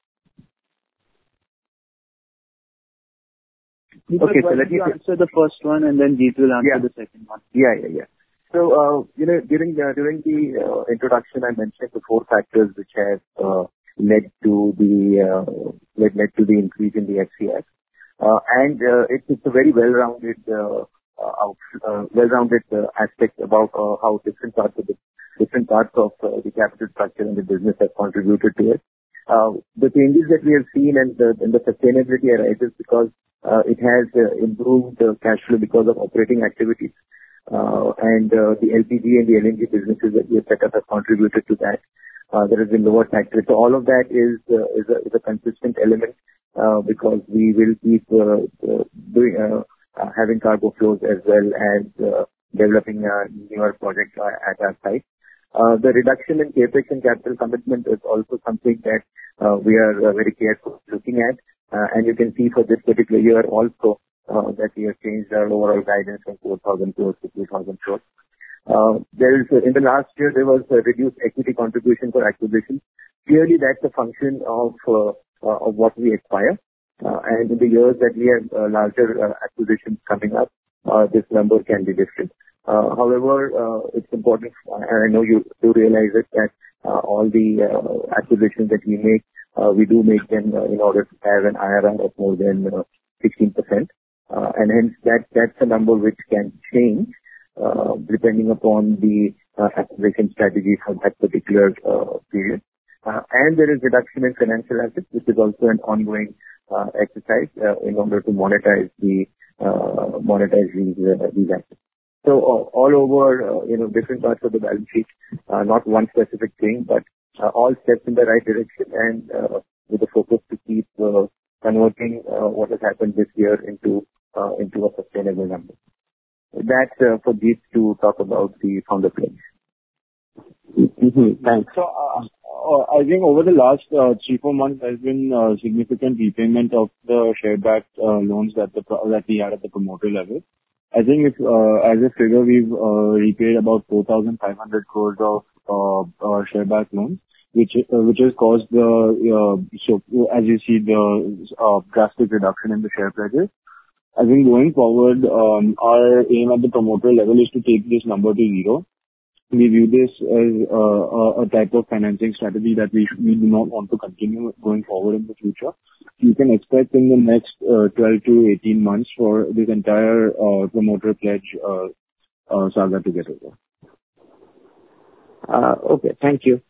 Okay, so let me answer the first one, and then Jeet will answer yeah. the second one. Yeah, yeah, yeah. So, uh, you know, during the, during the uh, introduction, I mentioned the four factors which have uh, led to the uh, led, led to the increase in the F C F. Uh, and uh, it, it's a very well-rounded, uh, uh, uh, well-rounded uh, aspect about uh, how different parts of the different parts of uh, the capital structure and the business have contributed to it. Uh, the changes that we have seen and the, and the sustainability arises because uh, it has uh, improved uh, cash flow because of operating activities, uh, and uh, the L P G and the L N G businesses that we have set up have contributed to that. Uh, there has been lower tax rate. So all of that is uh, is, a, is a consistent element. Uh, because we will keep uh, uh, doing, uh, uh, having cargo flows as well as uh, developing uh, newer projects uh, at our site. Uh, the reduction in capex and capital commitment is also something that uh, we are uh, very careful looking at. Uh, and you can see for this particular year also uh, that we have changed our overall guidance from four thousand crores to two thousand crores. Uh, there is, uh, in the last year, there was a reduced equity contribution for acquisitions. Clearly, that's a function of uh, Uh, of what we acquire. Uh, and in the years that we have uh, larger uh, acquisitions coming up, uh, this number can be different. Uh, however, uh, it's important, and I know you do realize it, that uh, all the uh, acquisitions that we make, uh, we do make them uh, in order to have an I R R of more than uh, sixteen percent. Uh, and hence, that that's a number which can change uh, depending upon the uh, acquisition strategy for that particular uh, period. Uh, and there is reduction in financial assets, which is also an ongoing uh, exercise uh, in order to monetize the uh, monetize these uh, these assets. So uh, all over, uh, you know, different parts of the balance sheet, uh, not one specific thing, but uh, all steps in the right direction, and uh, with the focus to keep uh, converting uh, what has happened this year into uh, into a sustainable number. That's uh, for Jeet to talk about the founder pledge. Mm-hmm. Thanks. So. Uh, Uh, I think over the last uh, three, four months, there's been uh, significant repayment of the share-backed uh, loans that the that we had at the promoter level. I think if, uh, as a figure, we've uh, repaid about four thousand five hundred crores of uh, uh, share-backed loans, which uh, which has caused the, uh, so as you see, the uh, drastic reduction in the share pledges. I think going forward, um, our aim at the promoter level is to take this number to zero. We view this as uh, a type of financing strategy that we we do not want to continue going forward in the future. You can expect in the next uh, twelve to eighteen months for this entire uh, promoter pledge uh, uh, saga to get over. Uh, okay, thank you.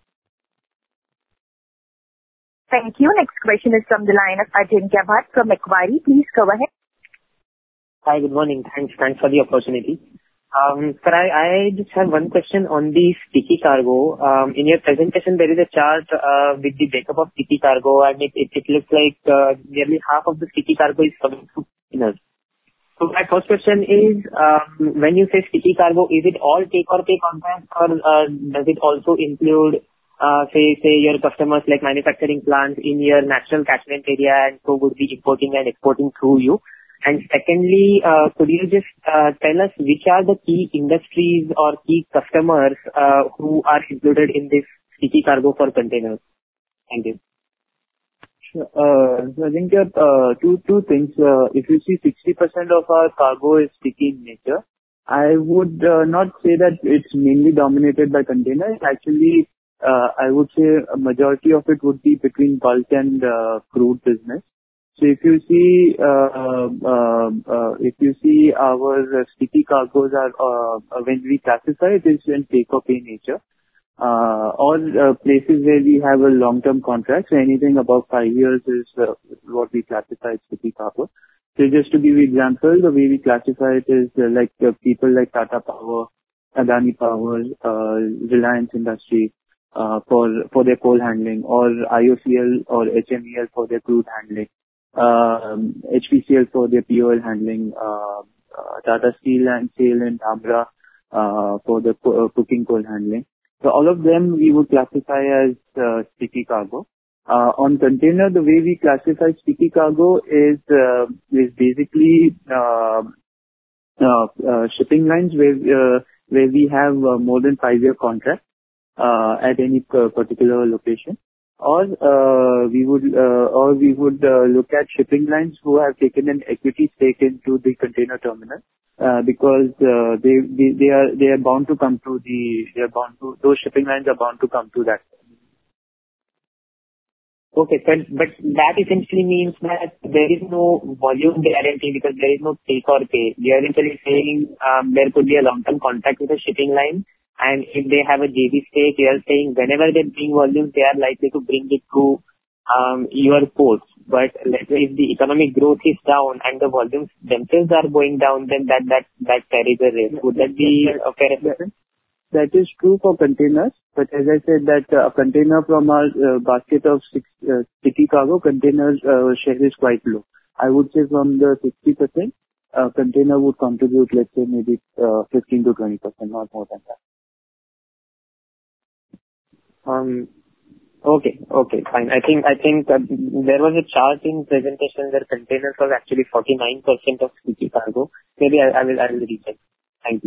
Thank you. Next question is from the line of Ajinkya Bhatt from Macquarie. Please go ahead. Hi, good morning. Thanks, thanks for the opportunity. Um, sir, I, I just have one question on the sticky cargo. Um, in your presentation, there is a chart uh, with the breakup of sticky cargo, and it, it, it looks like uh, nearly half of the sticky cargo is coming from containers. So my first question is, um, when you say sticky cargo, is it all take-or-pay contracts, or uh, does it also include, uh, say, say your customers like manufacturing plants in your national catchment area, and so would be importing and exporting through you? And secondly, uh, could you just uh, tell us which are the key industries or key customers uh, who are included in this sticky cargo for containers? Thank you. Sure. Uh, so I think uh, two two things. Uh, if you see sixty percent of our cargo is sticky in nature, I would uh, not say that it's mainly dominated by containers. Actually, uh, I would say a majority of it would be between bulk and uh, crude business. So if you see, uh, uh, uh, if you see our sticky cargoes are, uh, when we classify it is in take-or-pay nature, uh, or uh, places where we have a long-term contract. So anything above five years is uh, what we classify as sticky cargo. So just to give you example, the way we classify it is uh, like uh, people like Tata Power, Adani Power, uh, Reliance Industry, uh, for, for their coal handling, or I O C L or H M E L for their crude handling. Um, H P C L for their P O L handling, uh, uh, Tata Steel and SAIL and Amra uh, for the co- uh, cooking coal handling. So all of them we would classify as uh, sticky cargo. Uh, on container, the way we classify sticky cargo is uh, is basically uh, uh, uh, shipping lines where uh, where we have uh, more than five year contract uh, at any p- particular location. Or uh, we would uh, or we would uh, look at shipping lines who have taken an equity stake into the container terminal, uh, because uh, they, they they are they are bound to come to the they are bound to those shipping lines are bound to come to that. Okay, but but that essentially means that there is no volume guarantee because there is no take or pay. We are essentially saying um, there could be a long-term contract with a shipping line. And if they have a J V stake, they are saying whenever they bring volumes, they are likely to bring it to um, your ports. But let's say if the economic growth is down and the volumes themselves are going down, then that that that carries a risk. Would that be a fair assessment? That is true for containers, but as I said, that uh, a container from our uh, basket of six, uh, sticky cargo containers uh, share is quite low. I would say from the sixty percent, uh, container would contribute, let's say maybe uh, fifteen to twenty percent, not more than that. Um. Okay. Okay. Fine. I think I think uh, there was a chart in presentation where containers was actually forty-nine percent of sticky cargo. Maybe I, I will I will recheck. Thank you.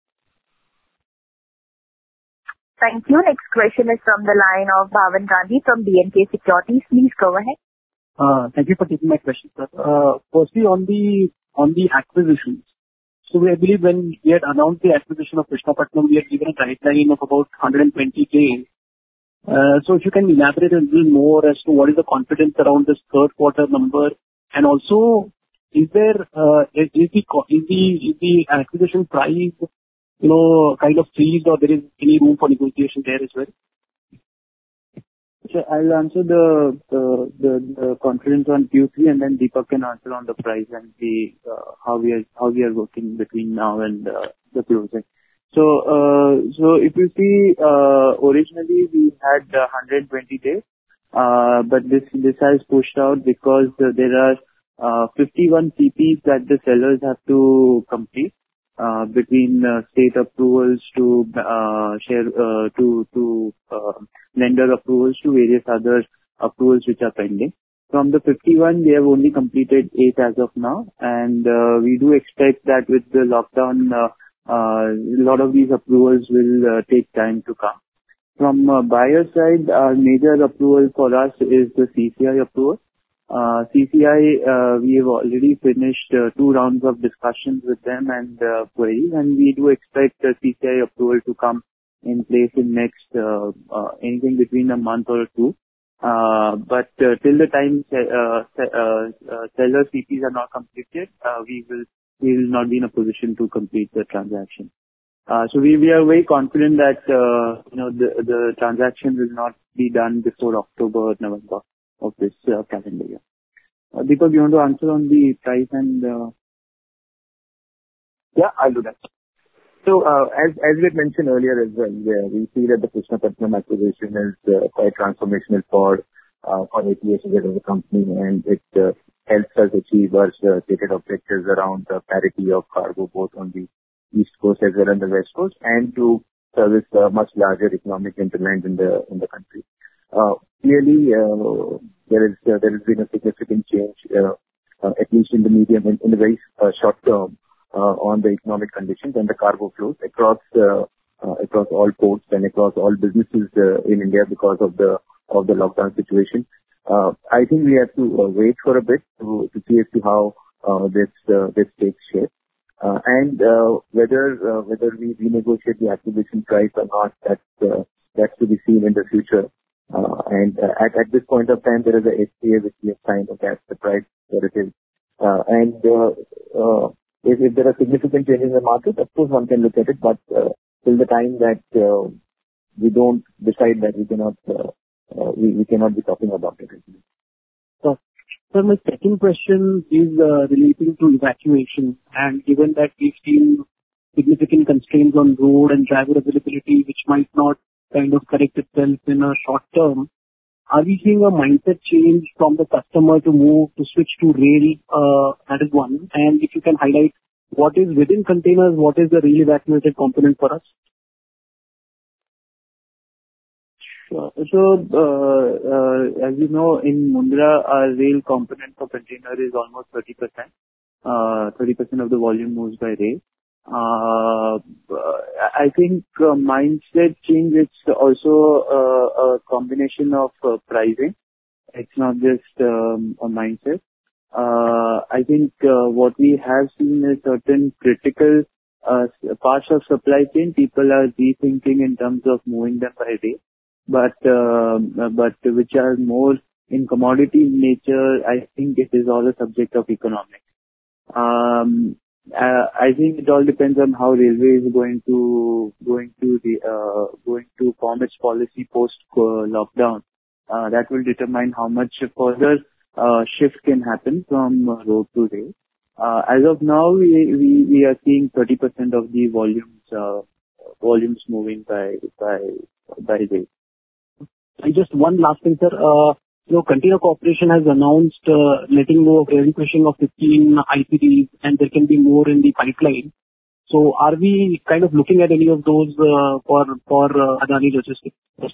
Thank you. Next question is from the line of Bhavan Gandhi from B and K Securities. Please go ahead. Uh, thank you for taking my question, sir. Uh, firstly, on the on the acquisitions. So we, I believe when we had announced the acquisition of Krishnapatnam, we had given a guideline of about one hundred twenty days. Uh, so if you can elaborate a little more as to what is the confidence around this third quarter number, and also is there uh, is, is the is the is the acquisition price, you know, kind of freezed, or there is any room for negotiation there as well? So I'll answer the the, the, the confidence on Q three, and then Deepak can answer on the price and the uh, how we are how we are working between now and uh, the closing. So, uh, so if you see, uh, originally we had uh, one hundred twenty days, uh, but this, this has pushed out because uh, there are, uh, fifty-one C Ps that the sellers have to complete, uh, between, uh, state approvals to, uh, share, uh, to, to, uh, lender approvals to various other approvals which are pending. From the fifty-one, we have only completed eight as of now, and, uh, we do expect that with the lockdown, uh, Uh, a lot of these approvals will uh, take time to come. From uh, buyer side, our major approval for us is the C C I approval. Uh, C C I, uh, we have already finished uh, two rounds of discussions with them and uh, queries, and we do expect the C C I approval to come in place in next uh, uh, anything between a month or two. Uh, but uh, till the time uh, uh, uh, seller C Ps are not completed, uh, we will we will not be in a position to complete the transaction. Uh, so we, we are very confident that, uh, you know, the, the transaction will not be done before October or November of this uh, calendar year. Uh, Deepak, you want to answer on the price and... Uh... Yeah, I'll do that. So, uh, as, as we had mentioned earlier as well, yeah, we see that the Krishnapatnam acquisition is uh, quite transformational for, uh, for A P S E Z as a company, and it uh, helps us achieve our uh, stated objectives around the parity of cargo both on the east coast as well as the west coast, and to service a much larger economic hinterland in the in the country. Uh, clearly, uh, there is uh, there has been a significant change, uh, uh, at least in the medium in, in the very uh, short term, uh, on the economic conditions and the cargo flows across uh, uh, across all ports and across all businesses uh, in India because of the of the lockdown situation. Uh, I think we have to uh, wait for a bit to, to see as to how uh, this uh, this takes shape, uh, and uh, whether uh, whether we renegotiate the acquisition price or not. That's uh, that's to be seen in the future. Uh, and uh, at, at this point of time, there is a S P A which we have signed, okay, at the price where it is. Uh, and uh, uh, if, if there are significant changes in the market, of course one can look at it, but uh, till the time that uh, we don't decide that we cannot, uh, uh, we, we cannot be talking about it. So, sir, my second question is uh, relating to evacuation. And given that we've seen significant constraints on road and driver availability, which might not kind of correct itself in a short term, are we seeing a mindset change from the customer to move to switch to rail? Uh, that is one. And if you can highlight what is within containers, what is the rail evacuated component for us? Sure. So, uh, uh, as you know, in Mundra, our rail component for container is almost thirty percent. Uh, thirty percent of the volume moves by rail. Uh, I think uh, mindset change, it's also uh, a combination of uh, pricing. It's not just um, a mindset. Uh, I think uh, what we have seen is certain critical uh, parts of supply chain, people are rethinking in terms of moving them by rail. But, uh, but which are more in commodity nature, I think it is all a subject of economics. Um, Uh, I think it all depends on how railway is going to going to the uh, going to form its policy post uh, lockdown. Uh, that will determine how much further uh, shift can happen from uh, road to rail. Uh, as of now, we we, we are seeing thirty percent of the volumes uh, volumes moving by by by rail. And just one last thing, sir. Uh, You know, Container Corporation has announced uh, letting go of relinquishing of fifteen I C Ds, and there can be more in the pipeline. So, are we kind of looking at any of those uh, for for uh, Adani Logistics? Yes.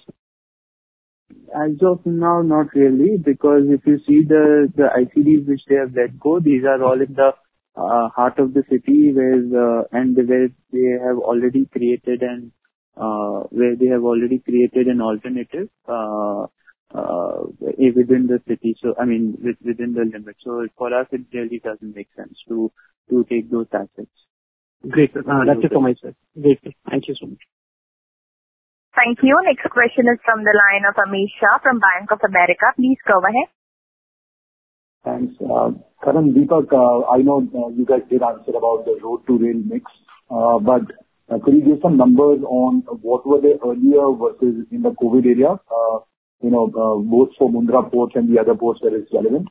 As of now, not really, because if you see the the I C Ds which they have let go, these are all in the uh, heart of the city, where uh, and where they have already created an uh, where they have already created an alternative. Uh, Uh, within the city, so I mean with, within the limit. So for us, it really doesn't make sense to to take those assets. Great. Uh, that's it for my side. Great. Thank you so much. Thank you. Next question is from the line of Amish Shah from Bank of America. Please go ahead. Thanks. Uh, Karan, Deepak, uh, I know uh, you guys did answer about the road to rail mix, uh, but uh, could you give some numbers on what were they earlier versus in the COVID area? Uh, you know, uh, both for Mundra ports and the other ports where it's relevant?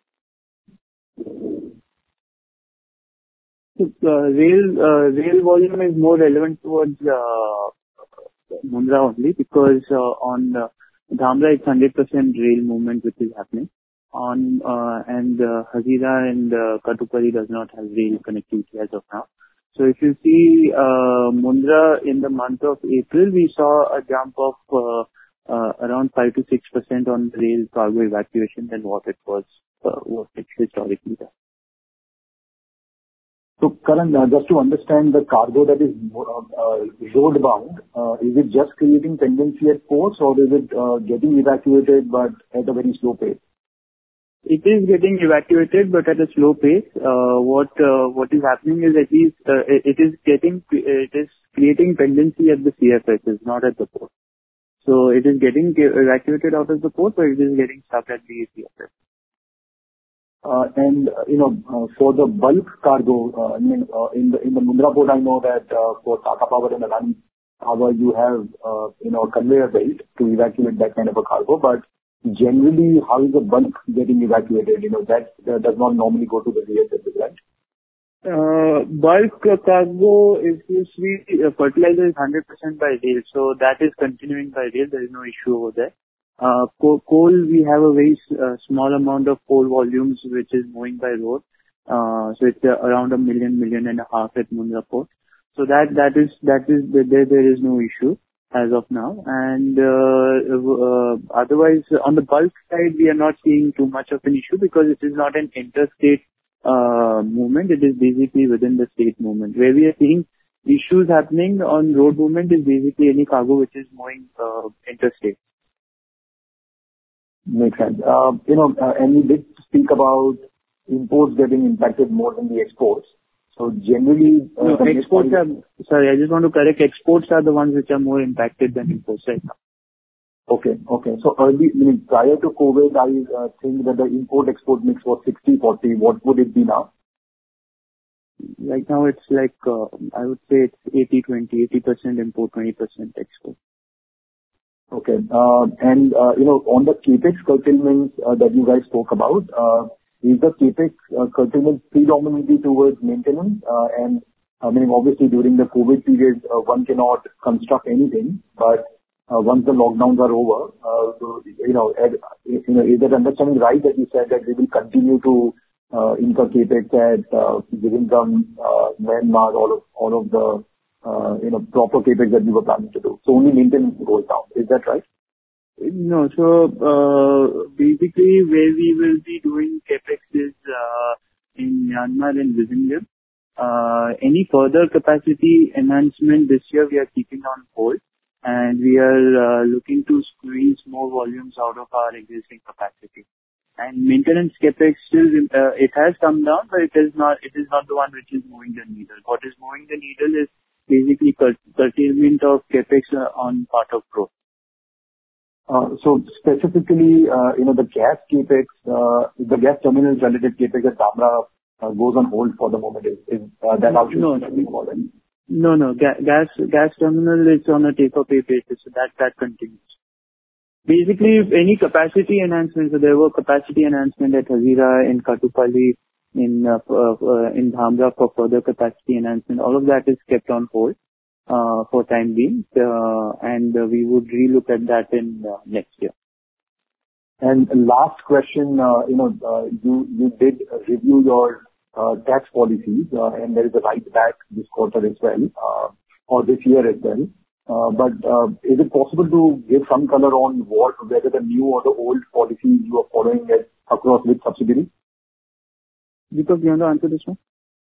Uh, rail uh, rail volume is more relevant towards uh, Mundra only, because uh, on uh, Dhamra it's one hundred percent rail movement which is happening. On uh, and uh, Hazira and uh, Katupalli does not have rail connectivity as of now. So if you see uh, Mundra in the month of April, we saw a jump of uh, Uh, around five to six percent on rail cargo evacuation than what it was, uh, what it historically done. So, Karan, uh, just to understand the cargo that is uh, uh, road bound, uh, is it just creating pendency at ports, or is it uh, getting evacuated but at a very slow pace? It is getting evacuated but at a slow pace. Uh, what uh, what is happening is at least uh, it is getting it is creating pendency at the C F Ss, not at the port. So it is getting evacuated out of the port, but it is getting stuck at the C F S. Uh, and, uh, you know, uh, for the bulk cargo, uh, I mean, uh, in the in the Mundra port, I know that uh, for Tata Power and Adani Power, you have, uh, you know, a conveyor belt to evacuate that kind of a cargo. But generally, how is the bulk getting evacuated? You know, that uh, does not normally go to the V S S, right? Uh, bulk cargo is usually uh, fertilizer is one hundred percent by rail, so that is continuing by rail. There is no issue over there. Uh, co- coal, we have a very uh, small amount of coal volumes which is moving by road. Uh, so it's uh, around a million, million and a half at Mundra port. So that that is that is there there is no issue as of now. And uh, uh, otherwise, on the bulk side, we are not seeing too much of an issue because it is not an interstate Uh, movement. It is basically within the state movement. Where we are seeing issues happening on road movement is basically any cargo which is moving uh, interstate. Makes sense. Uh, you know, uh, and we did speak about imports getting impacted more than the exports. So generally, uh, no, exports are, sorry, I just want to correct, exports are the ones which are more impacted than imports right now. Okay. Okay. So early, I mean, prior to COVID, I uh, think that the import-export mix was sixty forty. What would it be now? Right now, it's like, uh, I would say it's eighty twenty, eighty percent import, twenty percent export. Okay. Uh, And, uh, you know, on the CapEx curtailments uh, that you guys spoke about, uh, is the CapEx uh, curtailment predominantly towards maintenance? Uh, And, I mean, obviously, during the COVID period, uh, one cannot construct anything, but uh, once the lockdowns are over, uh, so, you know, ed- you know, is that understanding right that you said that we will continue to uh, incur CapEx at uh, Vizhinjam, uh, Myanmar, all of all of the uh, you know proper CapEx that we were planning to do? So only maintenance goes down. Is that right? No. So, uh, basically, where we will be doing CapEx is uh, in Myanmar and Vizhinjam. Uh, Any further capacity enhancement this year, we are keeping on hold, and we are uh, looking to squeeze more volumes out of our existing capacity. And maintenance CapEx still, uh, it has come down, but it is not, it is not the one which is moving the needle. What is moving the needle is basically cur- curtailment of CapEx uh, on part of growth. Uh, So specifically, uh, you know, the gas CapEx, uh, the gas terminals related CapEx at Dhamra uh, goes on hold for the moment. Is is, uh, that how should No, we think about it? no, no. Ga- gas gas terminal is on a take-or-pay basis, so that that continues. Basically, if any capacity enhancements, so there were capacity enhancement at Hazira, in Katupalli, in uh, uh, uh, in Dhamra for further capacity enhancement. All of that is kept on hold uh, for time being, uh, and uh, we would relook at that in uh, next year. And last question, uh, you know, uh, you you did review your uh, tax policies, uh, and there is a write back this quarter as well, uh, or this year as well. Uh, But uh, is it possible to give some color on what, whether the new or the old policies you are following it across which subsidiaries? Deepak, you want to answer this one?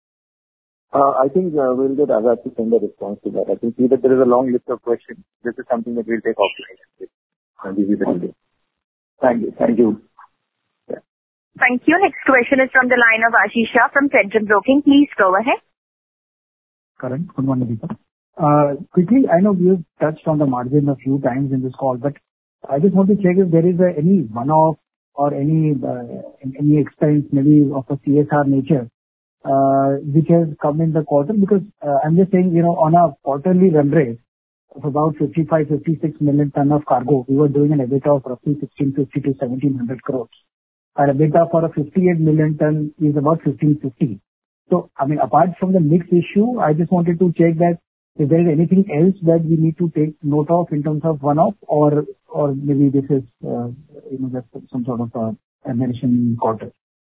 Uh, I think uh, we'll get Azad to send a response to that. I can see that there is a long list of questions. This is something that we'll take offline and give you the details. Thank you. Thank you. Yeah. Thank you. Next question is from the line of Ashish Shah from Centrum Broking. Please go ahead. Karan, good morning, Deepak. Uh, Quickly, I know you've touched on the margin a few times in this call, but I just want to check if there is uh, any one-off or any uh, any expense, maybe of a C S R nature, uh, which has come in the quarter. Because uh, I'm just saying, you know, on a quarterly run rate of about fifty-five, fifty-six million ton of cargo, we were doing an EBITDA of roughly sixteen fifty to seventeen hundred crores. Our EBITDA for a fifty-eight million ton is about fifteen fifty. So, I mean, apart from the mix issue, I just wanted to check that if there is anything else that we need to take note of in terms of one-off, or or maybe this is, uh, you know, just some sort of a aberration quarter.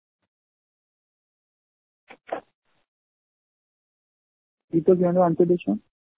Deepak, you want to answer this one?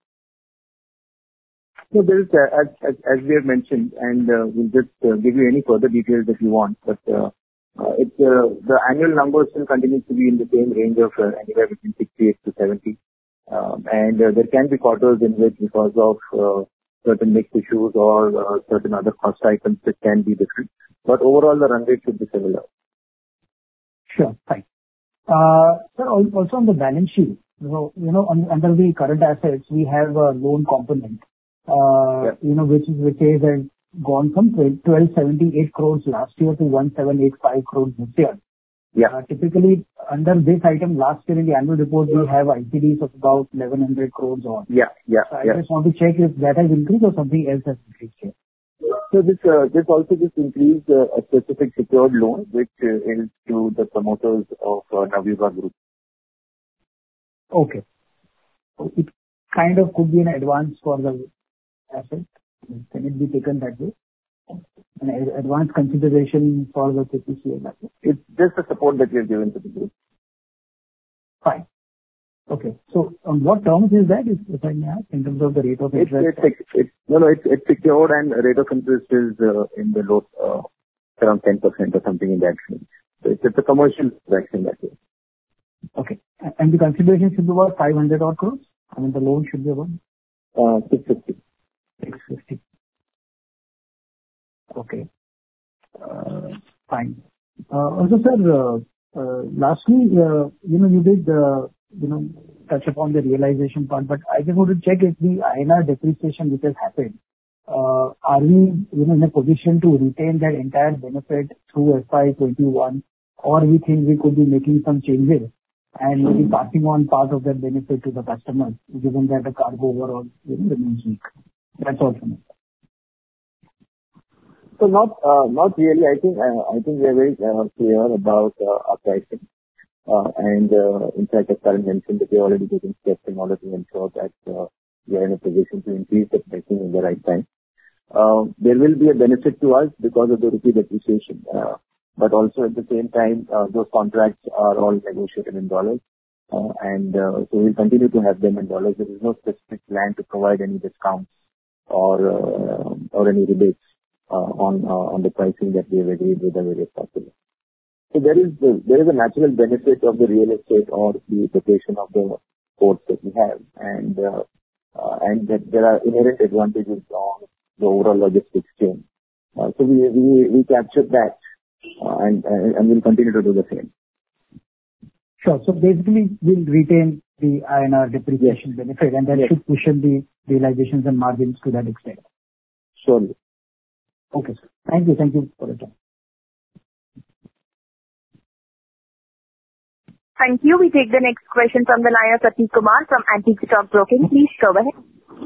So there is, uh, as as as we have mentioned, and uh, we'll just uh, give you any further details that you want, but uh, uh, it's uh, the annual number still continues to be in the same range of uh, anywhere between sixty-eight to seventy. Um, and uh, there can be quarters in which, because of uh, certain mix issues or uh, certain other cost items, that can be different. But overall, the run rate should be similar. Sure. Fine. Uh, Sir, al- also on the balance sheet, so, you know, un- under the current assets, we have a loan component, uh, Yeah. you know, which is which is uh, gone from twelve seventy-eight crores last year to one seven eight five crores this year. Yeah. Uh, Typically, under this item, last year in the annual report, we have I C Ds of about eleven hundred crores on. Yeah, yeah, So I yeah. just want to check if that has increased or something else has increased here. So this uh, this also just increased uh, a specific secured loan, which uh, is to the promoters of uh, Navyuga Group. Okay. So it kind of could be an advance for the asset. Can it be taken that way? An a- advance consideration for the K P C L asset. It's just the support that we have given to the group. Fine. Okay. So on what terms is that, if if I may ask, in terms of the rate of It's interest? it's it's it's- no, no, it's it's secured, and rate of interest is uh, in the low, uh, around ten percent or something in that range. So it's it's a commercial transaction that way. Okay. A- And the consideration should be about five hundred odd crores? I mean, the loan should be about Uh, six fifty. six fifty. Okay. Uh, Fine. Uh, Also, sir, uh, uh, lastly, uh, you know, you did, uh, you know, touch upon the realization part, but I just want to check if the I N R depreciation which has happened, are we in a position to retain that entire benefit through F Y twenty-one, or we think we could be making some changes and maybe passing on part of that benefit to the customers, given that the cargo overall remains weak? That's all from me. So not not really. I think I think we are very clear about our pricing. And in fact, as Karan mentioned, that we are already taking steps in order to ensure that we are in a position to increase the pricing in the right time. There will be a benefit to us because of the rupee depreciation. But also at the same time, those contracts are all negotiated in dollars. And so we'll continue to have them in dollars. There is no specific plan to provide any discounts or or any rebates on on the pricing that we have agreed with the various customers. So there is there is a natural benefit of the real estate or the location of the ports that we have, and uh, uh, and that there are inherent advantages on the overall logistics chain. Uh, so we we we captured that, uh, and, and and we'll continue to do the same. Sure. So basically, we'll retain the I N R depreciation yes. benefit, and that yes. should cushion the realizations and margins to that extent. Surely. Okay, sir. Thank you. Thank you for the time. Thank you. We take the next question from the line of Prateek Kumar from Antique Stock Broking. Please go ahead.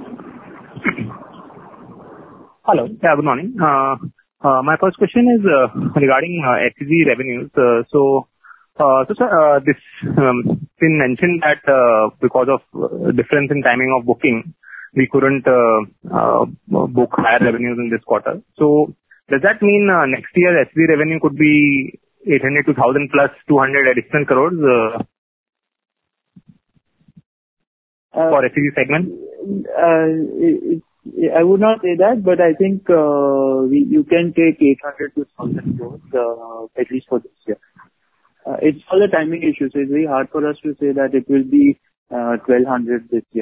Hello. Yeah, good morning. Uh, uh, my first question is uh, regarding uh, H C G revenues. Uh, so, uh, so sir, uh, this um, been mentioned that uh, because of uh, difference in timing of booking, we couldn't uh, uh, book higher revenues in this quarter. So, does that mean uh, next year H C G revenue could be eight hundred to one thousand plus two hundred additional crores uh, uh, for H C G segment? Uh, it, it, I would not say that, but I think uh, we, you can take eight hundred to one thousand crores uh, at least for this year. Uh, it's all a timing issue, so it's very hard for us to say that it will be uh, twelve hundred this year.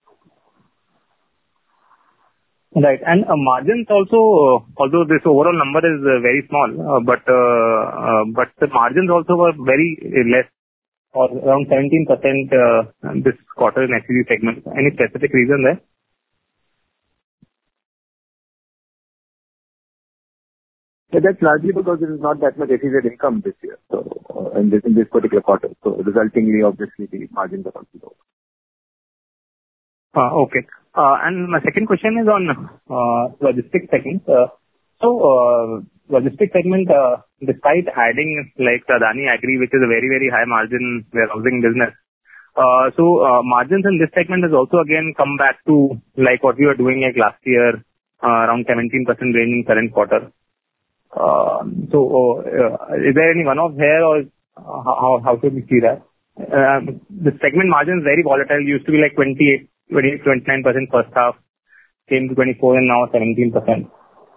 Right. And uh, margins also, uh, although this overall number is uh, very small, uh, but uh, uh, but the margins also were very less, or around seventeen percent uh, this quarter in H C G segment. Any specific reason there? Yeah, that's largely because there is not that much H C Z income this year, so uh, in this in this particular quarter. So resultingly, obviously, the margins are also low. Uh, okay. Uh, and my second question is on uh, logistics segment. Uh, so, uh, logistics segment, uh, despite adding like the Adani Agri, which is a very, very high margin warehousing business, uh, so uh, margins in this segment has also again come back to like what we were doing like last year, uh, around seventeen percent range in current quarter. Uh, so, uh, is there any one-off here, or uh, how how should we see that? Uh, the segment margin is very volatile. Used to be like twenty-eight. twenty-eight, twenty-nine percent first half, came to twenty-four and now seventeen percent.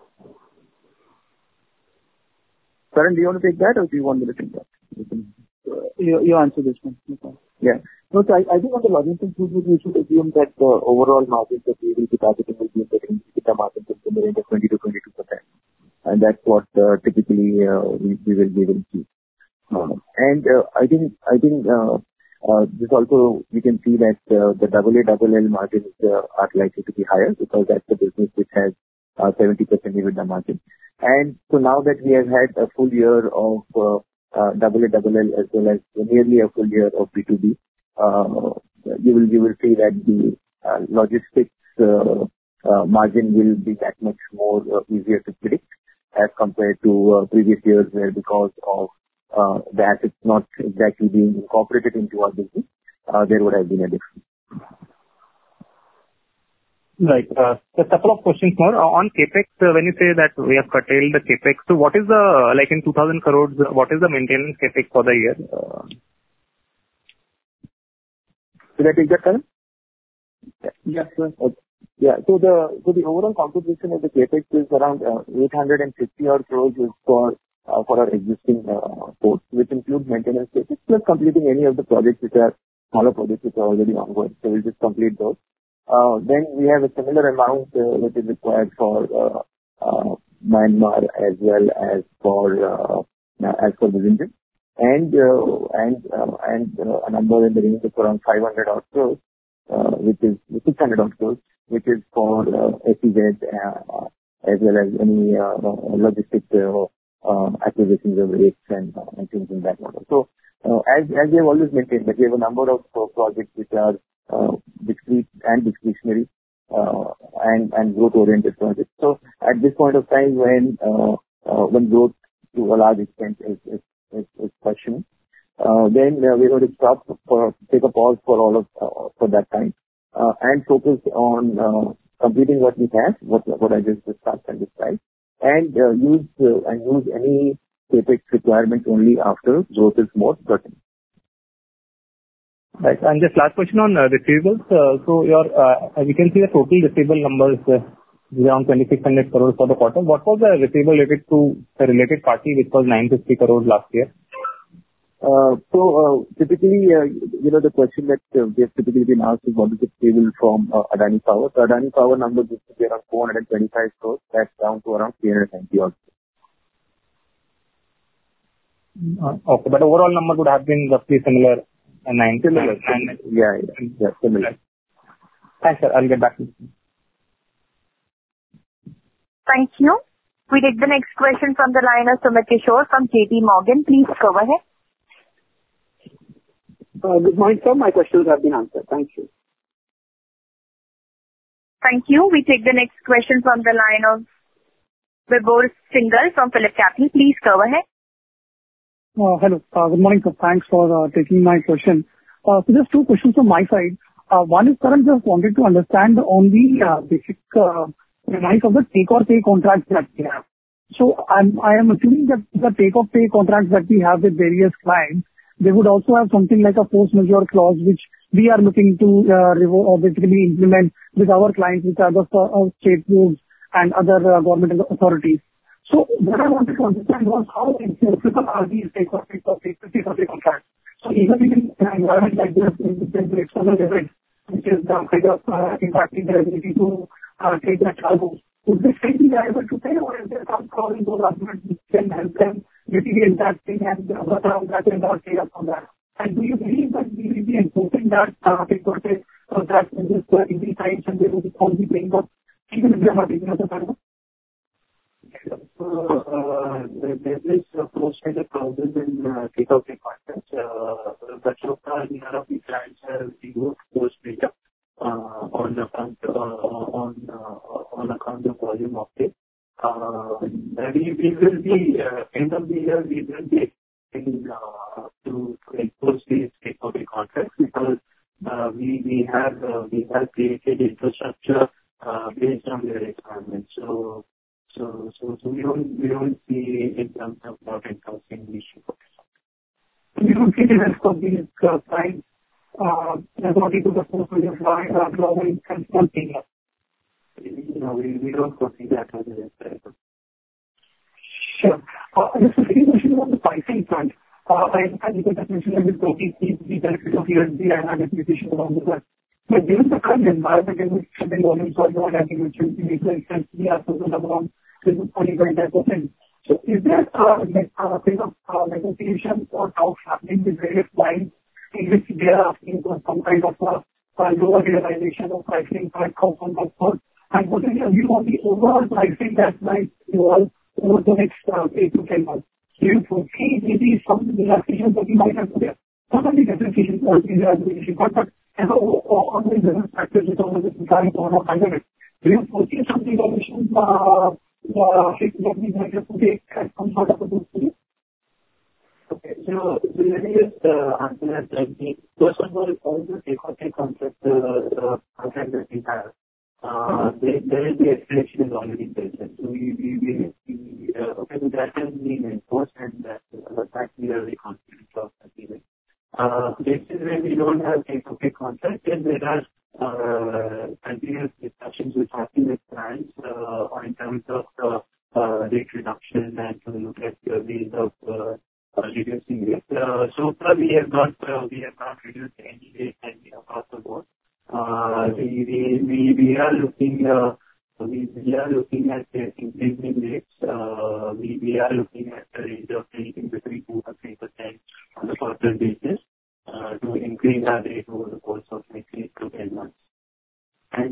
Karan, do you want to take that or do you want me to take that? Uh, you, you answer this one. Okay. Yeah. No, so I, I think on the logistics, we should assume that the overall margins that we will be targeting will be in the EBITDA margins in the range of twenty to twenty-two percent. And that's what uh, typically uh, we, we will be able to see. Uh, and uh, I think, I think, uh, Uh, this also, we can see that uh, the double A double L margins uh, are likely to be higher because that's the business which has uh, seventy percent EBITDA margin. And so now that we have had a full year of uh, uh, double A double L as well as nearly a full year of B two B, uh, you will you will see that the uh, logistics uh, uh, margin will be that much more uh, easier to predict as compared to uh, previous years where because of Uh, the assets not exactly being incorporated into our business, uh, there would have been a difference. Right. Uh, a couple of questions more. Uh, on CapEx, uh, when you say that we have curtailed the CapEx, so what is the, uh, like in two thousand crores, uh, what is the maintenance CapEx for the year? Uh, Should I take that, Karan? Yeah, sure. Okay. Yeah, so the so the overall composition of the CapEx is around uh, eight hundred fifty odd crores is for Uh, for our existing uh, ports, which includes maintenance CapEx, plus completing any of the projects which are smaller projects which are already ongoing. So we'll just complete those. Uh, then we have a similar amount uh, which is required for uh, uh, Myanmar as well as for uh, as for Vizhinjam, and uh, and uh, and uh, a number in the range of around five hundred odd crores which is six hundred odd crores, which is for S E Z uh, as well as any uh, logistic uh, uh, acquisitions of rates and, uh, and things in that order. So uh, as as we have always maintained that we have a number of uh, projects which are uh, discrete and discretionary uh, and and growth oriented projects. So at this point of time, when uh, uh, when growth to a large extent is is, is, is questioned, uh, then uh, we're going to stop for take a pause for all of uh, for that time uh, and focus on uh, completing what we have, what what I just discussed and described, and uh, use uh, and use any capex requirements only after growth is more certain. Right. And just last question on uh, receivables. Uh, so your uh, we can see the total receivable numbers uh, around twenty-six hundred crores for the quarter. What was the receivable related to the related party, which was nine hundred fifty crores last year? Uh, so uh, typically, uh, you know, the question that uh, we have typically been asked is what is the receivable from uh, Adani Power. So Adani Power number used to be around four hundred twenty-five crores. That's down to around three hundred ninety odd. Uh, okay, but overall number would have been roughly similar. Uh, nine, similar, nine, similar. Yeah, yeah, yeah, similar. Thanks, sir. I'll get back to you. Thank you. We take the next question from the line of Sumit Kishore from J P Morgan. Please go ahead. Uh, good morning, sir. My questions have been answered. Thank you. Thank you. We take the next question from the line of Vibhor Singhal from PhillipCapital. Please go ahead. Uh, hello. Uh, good morning, sir. Thanks for uh, taking my question. Uh, so just two questions from my side. Uh, one is, Karan, just wanted to understand on the uh, basic uh, premise of the take-or-pay contracts that we have. So I'm, I am assuming that the take-or-pay contracts that we have with various clients, they would also have something like a force majeure clause, which we are looking to uh, revo- or basically implement with our clients, which are the uh, state boards and other uh, government authorities. So what I wanted to understand was how enforceable are these take-or-pay contracts? So even in an environment like this, in the external event, which is uh, kind of uh, impacting their ability to uh, take that cargo, would they still be able to pay, or is there some clause in those agreements which can help them mitigate that thing and work around that and not pay up on that? And do you believe that we will be enforcing that uh, take-or-pay contract in this uh, in these times, and they will all be paying up even if they are not taking up the cargo? So, uh, there is a post-trade clauses in uh, take-or-pay contracts, uh, but so far none of the clients have removed post-trade uh, on account uh, on uh, on account of volume of it. Uh, we, we will be uh, end of the year we will be expecting uh, to, to enforce these take-or-pay contracts because uh, we we have uh, we have created infrastructure uh, based on their requirements. So. So, so, so we don't, we don't see in terms of not enforcing the issue. We don't see the risk of these uh, clients uh, resorting to the force majeure clause uh, and not paying up. You know, we, we don't foresee that as a risk. Sure. Uh, just a second question on the pricing front. Uh, I understand you can mention that with protein the benefit of U S D and our depreciation along with that. But given the current environment in which shipping volumes are not having mentioned, it makes sense we are focused around twenty to twenty-five percent. So is there a uh, kind of uh, negotiation or talks happening with various clients in which they are asking for some kind of uh, uh, lower realization of pricing for cost on that part? And what is your view on the overall pricing that might evolve over the next uh, eight to ten months? Do you foresee maybe some relaxations that we might have to there? Not only depreciation or realization, but and all the business factors which are the current on a pandemic. Do you foresee something that we should uh, uh, that we might have to take as some sort of a boost? Okay, so, so let me just uh, answer that. First of all, all the take-or-pay contract, uh, uh, contract that we have, uh, there, there is the escalation is already built in. So we, we, we, we uh, okay, so that has been enforced and that, uh, that we are very confident of achieving. Uh, places where we don't have take-or-pay contracts, then there are uh, continuous discussions which happen with clients uh, in terms of uh, uh, rate reduction and to look at the ways of uh, uh, reducing it. Uh, so far, we have not uh, we have not reduced any rate across the board. Uh, we, we we we are looking uh, we we are looking at uh, increasing rates. Uh, we we are looking at a range of anything between two to three percent on a quarter basis uh, to increase our rate over the course of next eight to ten months.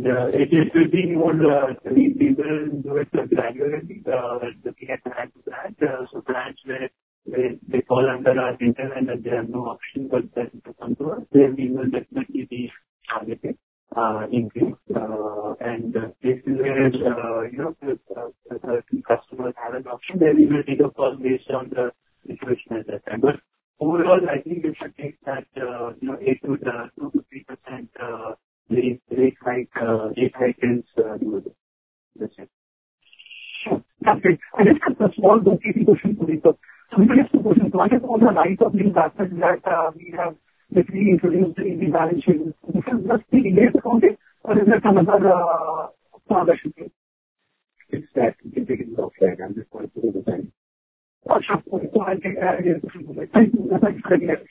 it will be more, we will do it gradually, looking at plans to that. So plans where they fall under our hinterland and there are no option but that to come to us, then we will definitely be targeting increase. And places where, you know, the customers have an option, then we will take a call based on the situation at that time. But overall, I think we should take that, you know, eight to two to three percent rate rate hike, rate hike is doable. That's it. Sure. That's great. I just have a small bookkeeping question for you. So we have two questions. One is on the lines of new assets that we have basically introduced in the balance sheet. This is just the Indian accounting, or is there some other transaction? It's that. You can take it offline. I'm just going to do the time. Oh, sure. So I'll take it. Thank you. Thank you for taking it.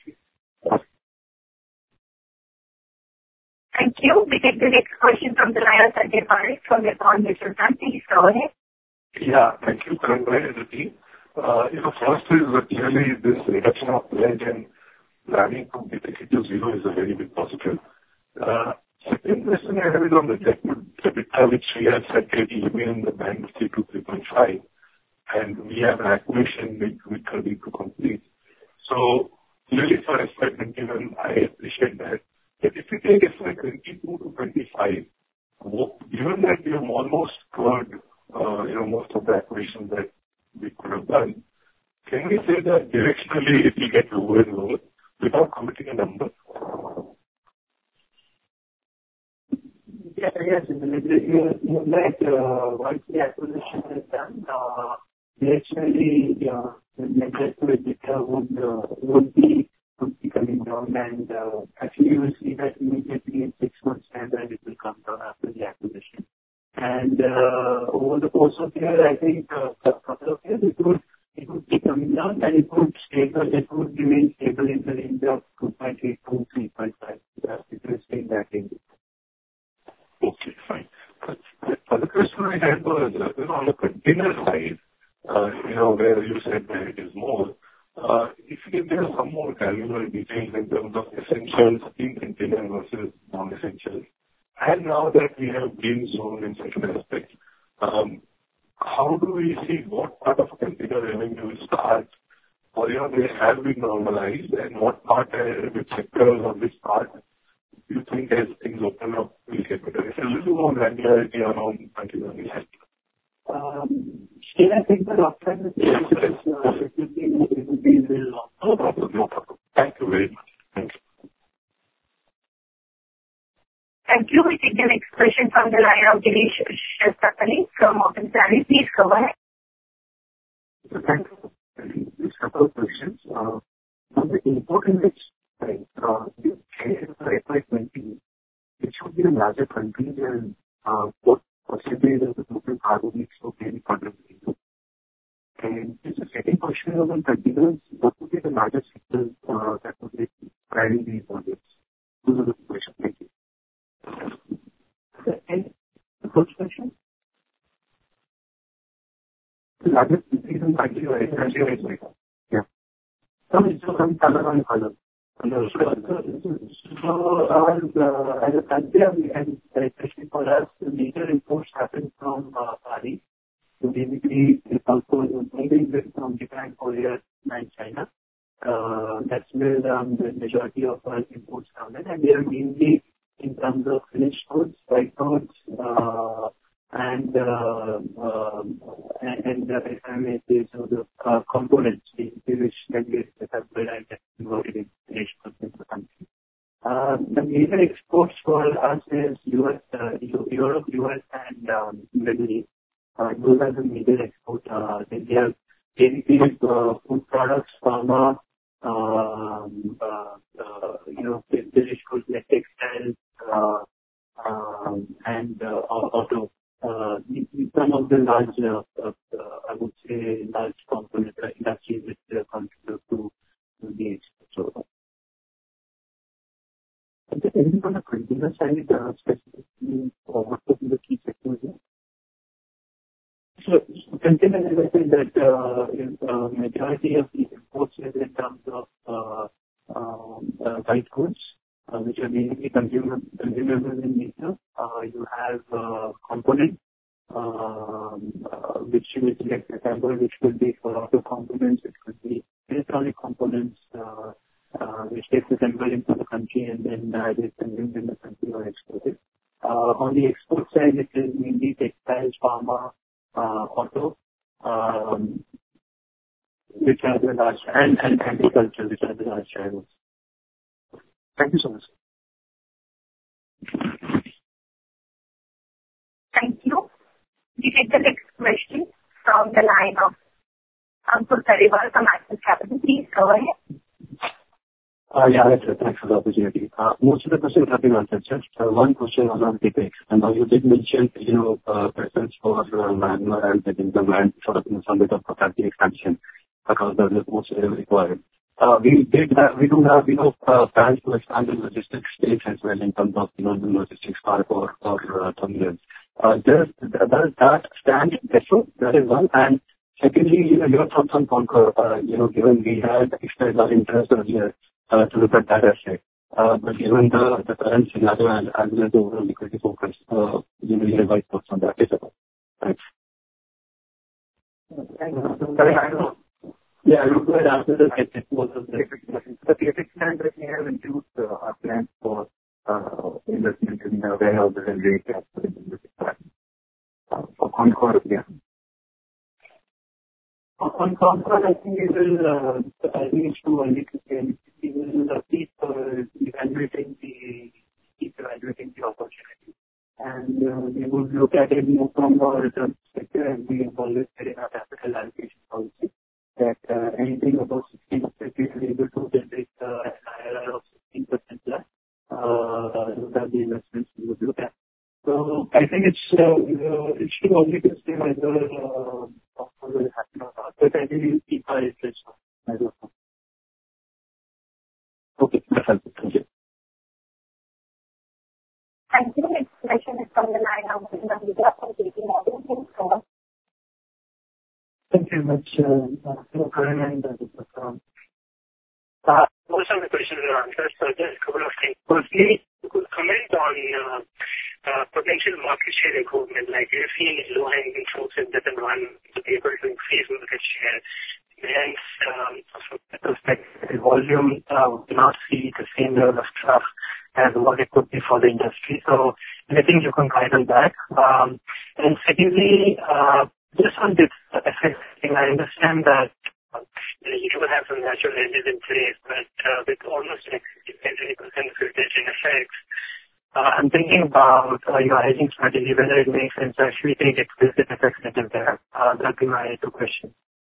Thank you. We take the next question from the line of Sanjay Parekh from Nippon Mutual Fund. Please go ahead. Yeah, thank you, Karan Bhai and the team. Uh, you know, first is that clearly this reduction of pledge and planning to get it to zero is a very big positive. Uh, second question I have is on the debt to EBITDA, which we have said can remain in the band of three to three point five, and we have an acquisition which we are need to complete. So clearly for F Y twenty-one, I appreciate that. But if we take F Y twenty-two to twenty-five, given that we have almost covered, uh, you know, most of the acquisitions that we could have done, can we say that directionally it will get lower and lower without committing a number? Yeah, yes, you're right. Once the acquisition is done, directionally, the net debt to EBITDA would, would be would be coming down, and uh, actually you will see that immediately in six months time that it will come down after the acquisition. And uh, over the course of the year, I think uh, a couple of years it would it would be coming down and it would stable. It would remain stable in the range of two point eight to three point five. It will stay in that range. Okay, fine. But the other question I had was, uh, you know, on the container side, uh, you know, where you said that it is more. Uh, if you can give us some more granular details in terms of essentials in container versus non-essentials, and now that we have green zone in certain aspects, um, how do we see what part of container revenue will start, or, you know, they have been normalized, and what part, uh, which sectors or which part you think as things open up will get better? It's a little more granularity around container will help. Um, Still, I think the offline is it will be it will be a little long. No problem, no problem. Thank you very much. Thank you. Thank you. We take the next question from the line of Girish Shetapalli from Morgan Stanley. Please go ahead. Thank you. Just a couple of questions. Uh, on the import index side, uh, you said for F Y twenty, it should be the larger countries and uh, what percentage of the total cargo mix will be contributing to. And just a second question on containers, what would be the largest sectors uh, that would be driving these volumes? Those are the questions. Thank you. And the first question? The largest increase in country-wise, country-wise, yeah. Some, some color on color. So, uh, as a country, and especially for us, the major imports happen from uh, Far East. So basically, it's also mainly from Japan, Korea, and China. Uh, that's where um, the majority of our imports come in, and they are mainly in terms of finished goods, white goods, uh, and uh, uh, and, and uh, if I may say, so the uh, components basically which can get assembled and get converted into finished goods in the country. Uh, the major exports for us is U S, uh, Europe, U S, and um, Middle East. Uh, those are the major exports. Uh, they have basically uh, food products, pharma, um, uh, uh, you know, finished goods like textiles, uh, um, and uh, auto. Uh, some of the large, uh, uh, I would say, large component industries which uh, contribute to, to the export. Is there anything on the consumer side, uh, specifically, or what would be the key sectors here? So, container, as I said, that uh, is, uh, majority of the imports is in terms of uh, um, uh, white goods, uh, which are basically consumer, consumables in nature. Uh, you have component, which will be assembled, which could be for auto components, it could be electronic components, which gets assembled into the country and then either consumed in the country or exported. On the export side, it is mainly textiles, pharma, auto, um, which are the large, and, and agriculture, which are the large drivers. Thank you so much. Thank you. We take the next question from the line of Ankur Periwal from Axis Capital. Please go ahead. Uh, yeah, that's it. Thanks for the opportunity. Uh, most of the questions have been answered. Just uh, one question was on CapEx. And now you did mention, you know, uh, preference for uh, Myanmar and getting the land sort of in some bit of capacity expansion because that is most required. Uh, we did have, we do have, you know, uh, plans to expand the logistics space as well in terms of, you know, the logistics park or, or uh, terminals. Uh, does, does that stand better? That is one. And secondly, you know, your thoughts on Concor, uh, you know, given we had expressed our interest earlier uh, to look at that asset. Uh, but given the, the current scenario and as well as the overall liquidity focus, uh, you know, your advice thoughts on that is about. Thanks. Yeah, I would like to answer the question. The CapEx plan that we have includes uh, our plans for uh, investment in uh, warehouses and rate capital in the plan. Uh, for Concor, yeah. On Concor, I think it will, uh, I think it's too early to say. We will uh, keep uh, evaluating the, keep evaluating the opportunity. And uh, we would look at it more from a return perspective, and we have always said in our capital allocation policy that uh, anything above sixteen percent we are able to generate uh, an I R R of sixteen percent plus. Uh, those are the investments we would look at. So I think it's uh, uh, it's too early to say whether uh, what will happen or not, but I think we'll keep our interest on as of now. Okay, that's helpful. Thank you. Thank you. Next question is from the line of Nandita from J P Morgan. Please go ahead. Thank you very much, uh, hello, Karan and uh, uh, most of the questions are answered, so just a couple of things. Firstly, you could comment on uh, uh, potential market share improvement, like if you see any low-hanging fruits in that one to be able to increase market share. Hence, um, from that perspective, volume uh, will not see the same level of trust as what it could be for the industry. So anything you can guide on that. Um, and secondly, uh, just on this effect thing, I understand that uh, you do have some natural hedges in place, but uh, with almost like fifty percent footage in effects, uh, I'm thinking about uh, your hedging strategy, whether it makes sense to actually take explicit effects into there. Uh, that would be my two questions.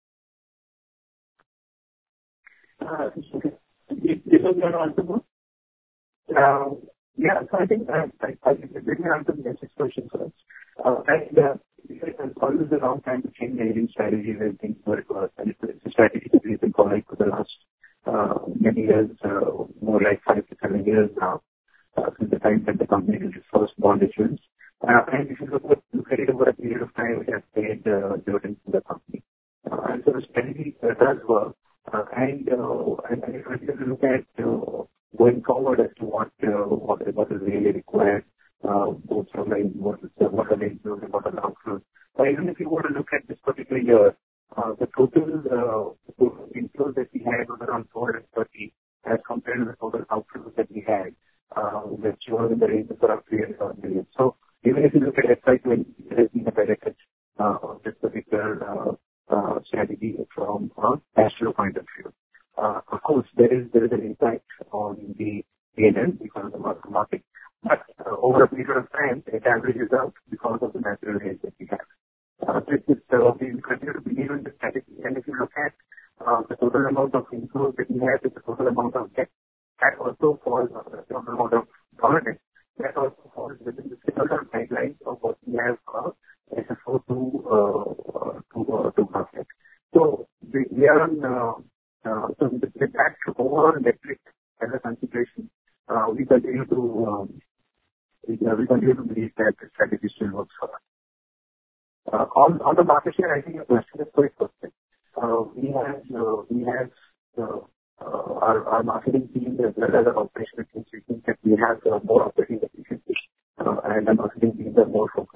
Uh, okay. This was your answer, no? Uh, yeah, so I think uh, I, I, let me answer the next question first. Uh, and, uh, it's always the wrong time to change the hedging strategy when things work well. And it's, it's a strategy that we've been following for the last uh, many years, uh, more like five to seven years now, uh, since the time that the company did its first bond issuance. Uh, and if you look at, look at it over a period of time, it has paid uh, dividends to the company. Uh, and so the strategy uh, does work. Uh, and, uh, and, and if you look at uh, going forward as to what, uh, what, what is really required, uh, both from the what, what are the inflows and what are the outflows. But even if you were to look at this particular year, uh, the total, uh, total inflows that we had was around four hundred thirty as compared to the total outflows that we had, uh, which was in the range of around three hundred million. So even if you look at F Y twenty, there has been a benefit uh, of this particular uh, uh, strategy from a cash flow point of view. Uh, of course, there is there is an impact on the P and L because of the market, but uh, over a period of time, it averages out because of the natural hedge that we have. Uh, this is, uh, we continue to believe in the strategy, and if you look at uh, the total amount of inflows that we have with the total amount of debt, that also falls, uh, the total amount of dollar debt, that also falls within the similar guidelines of what we have uh, S F O to uh, to uh, to market. So we, we are on. Uh, Uh, so with that overall metric as a consideration, uh, we continue to um, we, uh, we continue to believe that the strategy still works for us. Uh, on on the market share, I think your question is quite perfect. Uh, we have uh, we have uh, uh, our our marketing team as well as our operational teams. We think that we have uh, more operating efficiency uh, and the marketing teams are more focused.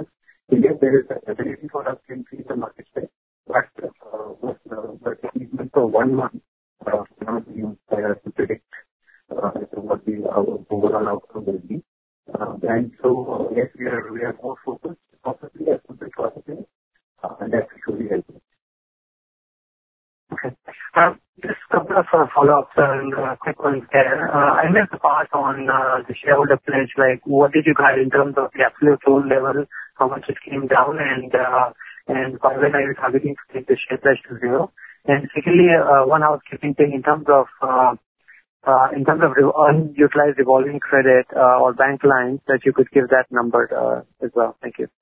yes, there is an ability for us to increase the market share, but the achievement for one month cannot be used by us to predict what the overall outcome will be. And so, yes, we are we are more focused, possibly as to the processing, and that should be helpful. Okay. Uh, just a couple of uh, follow-ups and uh, quick ones there. Uh, I missed the part on uh, the shareholder pledge, like what did you guide in terms of the absolute loan level, how much it came down, and uh, and by when are you targeting to take the share pledge to zero? And secondly, uh, one housekeeping thing in terms of uh, uh, in terms of re- unutilized revolving credit uh, or bank lines, that you could give that number uh, as well. Thank you.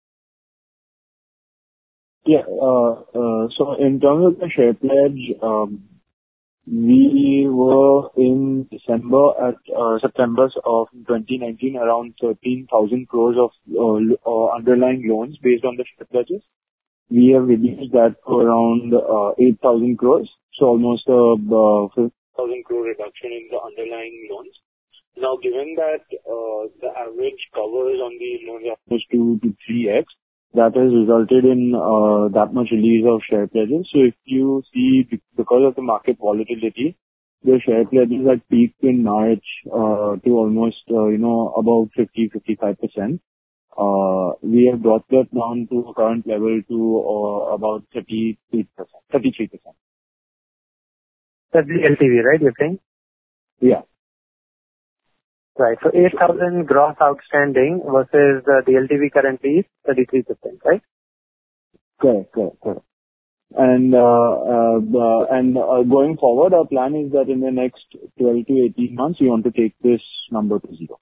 Yeah. Uh, uh, so in terms of the share pledge, um, we were in December at uh, September of twenty nineteen around thirteen thousand crores of uh, uh, underlying loans based on the share pledges. We have reduced that to around uh, eight thousand crores, so almost a uh, fifty thousand crore reduction in the underlying loans. Now, given that uh, the average covers on the loans are almost two to three x, that has resulted in uh, that much release of share pledges. So if you see, because of the market volatility, the share pledges had peaked in March uh, to almost, uh, you know, about fifty to fifty-five percent. Uh, we have brought that down to a current level to uh, about thirty-three percent. thirty-three percent. That's the L T V, right, you're saying? Yeah. Right. So eight thousand gross outstanding versus uh, the L T V currently is thirty-three percent, right? Correct, correct, correct. And uh, uh, the, and uh, going forward, our plan is that in the next twelve to eighteen months, we want to take this number to zero.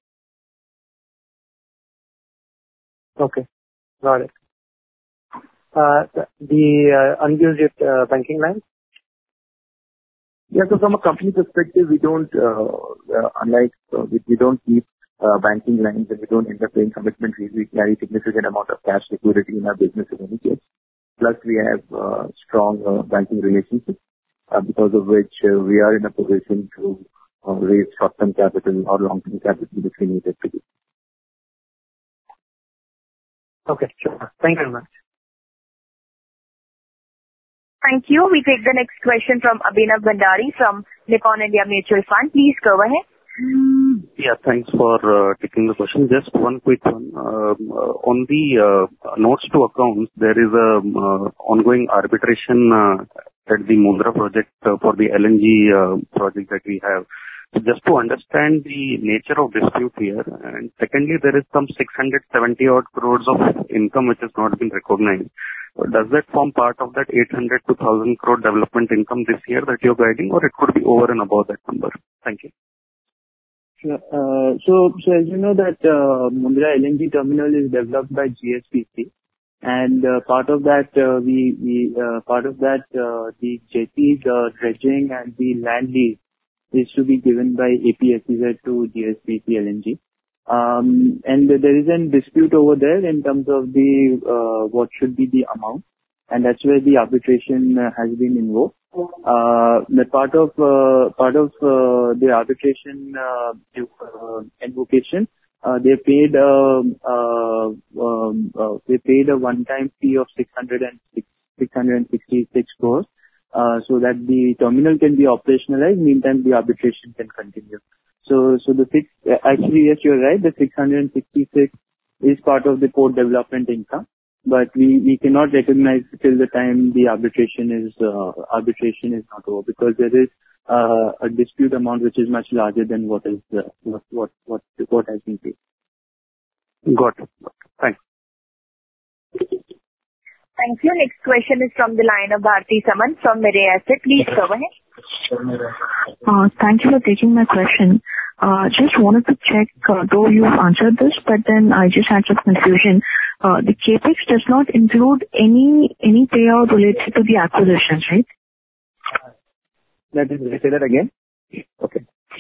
Okay, got it. Uh, the uh, unused uh, banking lines? Yeah, so from a company perspective, we don't, uh, uh, unlike, uh, we, we don't keep uh, banking lines and we don't end up paying commitment fees. We carry significant amount of cash liquidity in our business in any case. Plus, we have uh, strong uh, banking relationships, uh, because of which uh, we are in a position to uh, raise short-term capital or long-term capital which we need it to do. Okay, sure. Thank you very much. Thank you. We take the next question from Abhinav Bhandari from Nippon India Mutual Fund. Please go ahead. Yeah, thanks for uh, taking the question. Just one quick one. Um, uh, on the uh, notes to accounts, there is a um, uh, ongoing arbitration uh, at the Mundra project uh, for the L N G uh, project that we have. So just to understand the nature of dispute here, and secondly, there is some six hundred seventy odd crores of income which has not been recognized. Does that form part of that eight hundred to one thousand crore development income this year that you're guiding, or it could be over and above that number? Thank you. Sure. Uh, so, so as you know that uh, Mundra L N G terminal is developed by G S P C, and uh, part of that uh, we we uh, part of that uh, the jetties, uh, dredging, and the land lease is to be given by A P S E Z to G S P C L N G. Um, and there is a dispute over there in terms of the uh, what should be the amount, and that's where the arbitration uh, has been invoked. Uh, the part of uh, part of uh, the arbitration uh, uh, invocation, uh, they paid uh, uh, um, uh, they paid a one-time fee of six hundred sixty-six crores, uh, so that the terminal can be operationalized. Meantime, the arbitration can continue. So, so the six, actually, yes, you're right. The six hundred sixty-six is part of the port development income, but we, we cannot recognize till the time the arbitration is, uh, arbitration is not over, because there is, uh, a dispute amount which is much larger than what is, uh, what, what, what, what has been paid. Got it. Thanks. Thank you. Next question is from the line of Bharti Saman from Mirae Asset. Please go ahead. Uh, thank you for taking my question. Uh, just wanted to check, uh, though you've answered this, but then I just had some confusion. Uh, the capex does not include any any payout related to the acquisitions, right? That is, say that again. Okay.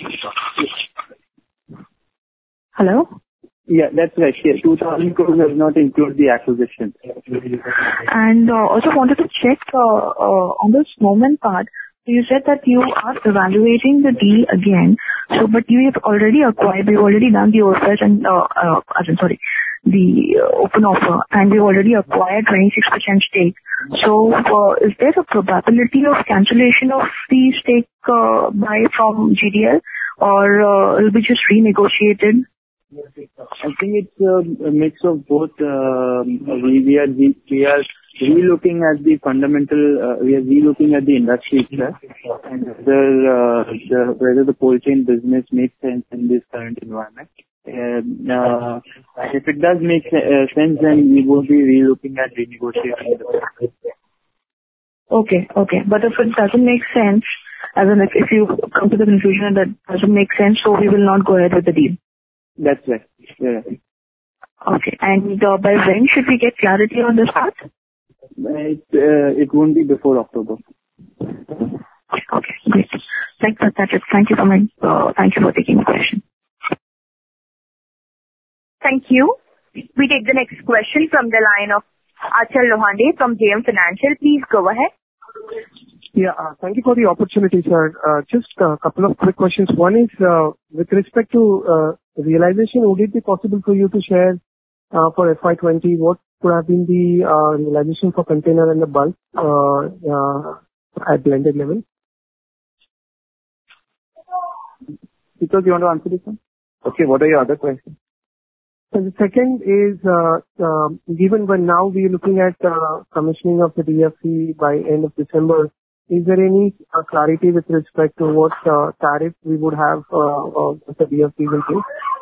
Hello? Yeah, that's right. Yeah, two thousand crores does not include the acquisition. And uh, also wanted to check uh, uh, on the Snowman part. You said that you are evaluating the deal again. So, but you have already acquired, you've already done the O F S and, uh, uh, sorry, the uh, open offer, and we already acquired twenty-six percent stake. So, uh, is there a probability of cancellation of the stake uh, buy from G D L, or uh, will be just renegotiated? I think it's a, a mix of both. Uh, we, we are we, we are re-looking at the fundamental. Uh, we are re-looking at the industry itself, and whether uh, the, whether the cold chain business makes sense in this current environment. Uh, uh, if it does make uh, sense, then we will be re-looking at renegotiating the price. Okay, okay. But if it doesn't make sense, as in if, if you come to the conclusion that doesn't make sense, so we will not go ahead with the deal. That's right. Yeah. Okay. And uh, by when should we get clarity on this part? It uh, it won't be before October. Okay, great. Thank you. That's it. Thank you for my. Uh, thank you for taking the question. Thank you. We take the next question from the line of Achal Lohande from J M Financial. Please go ahead. Yeah, uh, thank you for the opportunity, sir. Uh, just a couple of quick questions. One is, uh, with respect to uh, realization, would it be possible for you to share uh, for F Y twenty what could have been the uh, realization for container and the bulk uh, uh, at blended level? Because you want to answer this one? Okay, what are your other questions? And the second is, uh, uh, given when now we are looking at uh, commissioning of the D F C by end of December, is there any uh, clarity with respect to what uh, tariff we would have uh, uh, if the D F C will take?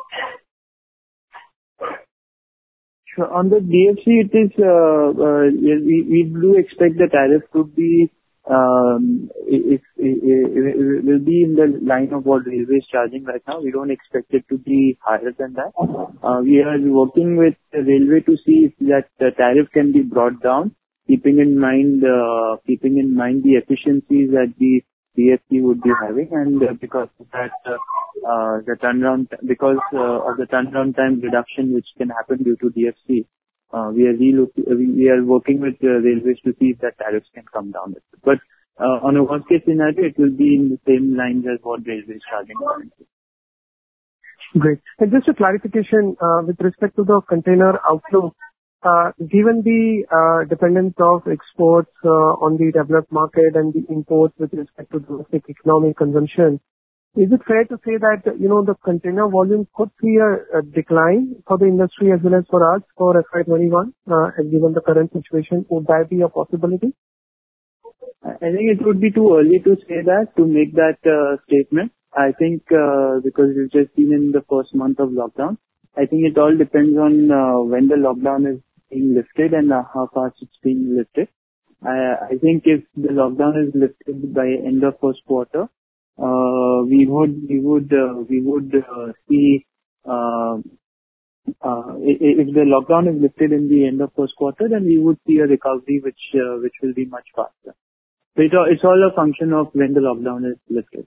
Sure. On the D F C, it is, uh, uh, we, we do expect the tariff to be, um, it, it, it, it will be in the line of what railway is charging right now. We don't expect it to be higher than that. Uh, we are working with the railway to see if that the tariff can be brought down, keeping in mind, uh, keeping in mind the efficiencies that the D F C would be having, and uh, because of that, uh, uh, the turnaround, because uh, of the turnaround time reduction which can happen due to D F C, uh, we are relook- we, we are working with uh, railways to see if that tariffs can come down. But uh, on a worst case scenario, it will be in the same lines as what railways charging currently. Great. And just a clarification uh, with respect to the container outlook. Uh, given the uh, dependence of exports uh, on the developed market and the imports with respect to domestic economic consumption, is it fair to say that, you know, the container volume could see a, a decline for the industry as well as for us for F Y twenty-one, uh, and given the current situation? Would that be a possibility? I think it would be too early to say that, to make that uh, statement. I think uh, because we've just been in the first month of lockdown, I think it all depends on uh, when the lockdown is being lifted and uh, how fast it's being lifted. I, I think if the lockdown is lifted by end of first quarter, uh, we would we would uh, we would uh, see uh, uh, if the lockdown is lifted in the end of first quarter, then we would see a recovery which uh, which will be much faster. So it, it's all a function of when the lockdown is lifted.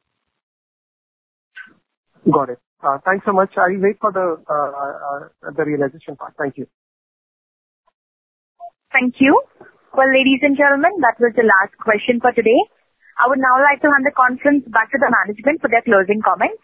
Got it. Uh, thanks so much. I'll wait for the uh, uh, the realization part. Thank you. Thank you. Well, ladies and gentlemen, that was the last question for today. I would now like to hand the conference back to the management for their closing comments.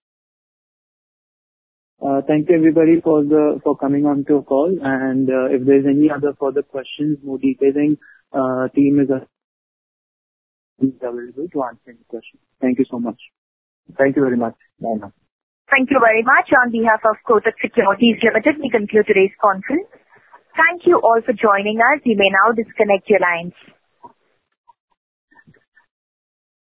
Uh, thank you everybody for the for coming on to a call. And uh, if there's any other further questions, more detailing, uh, team is available to answer any questions. Thank you so much. Thank you very much. Bye now. Thank you very much. On behalf of Kotak Securities Limited, we conclude today's conference. Thank you all for joining us. You may now disconnect your lines.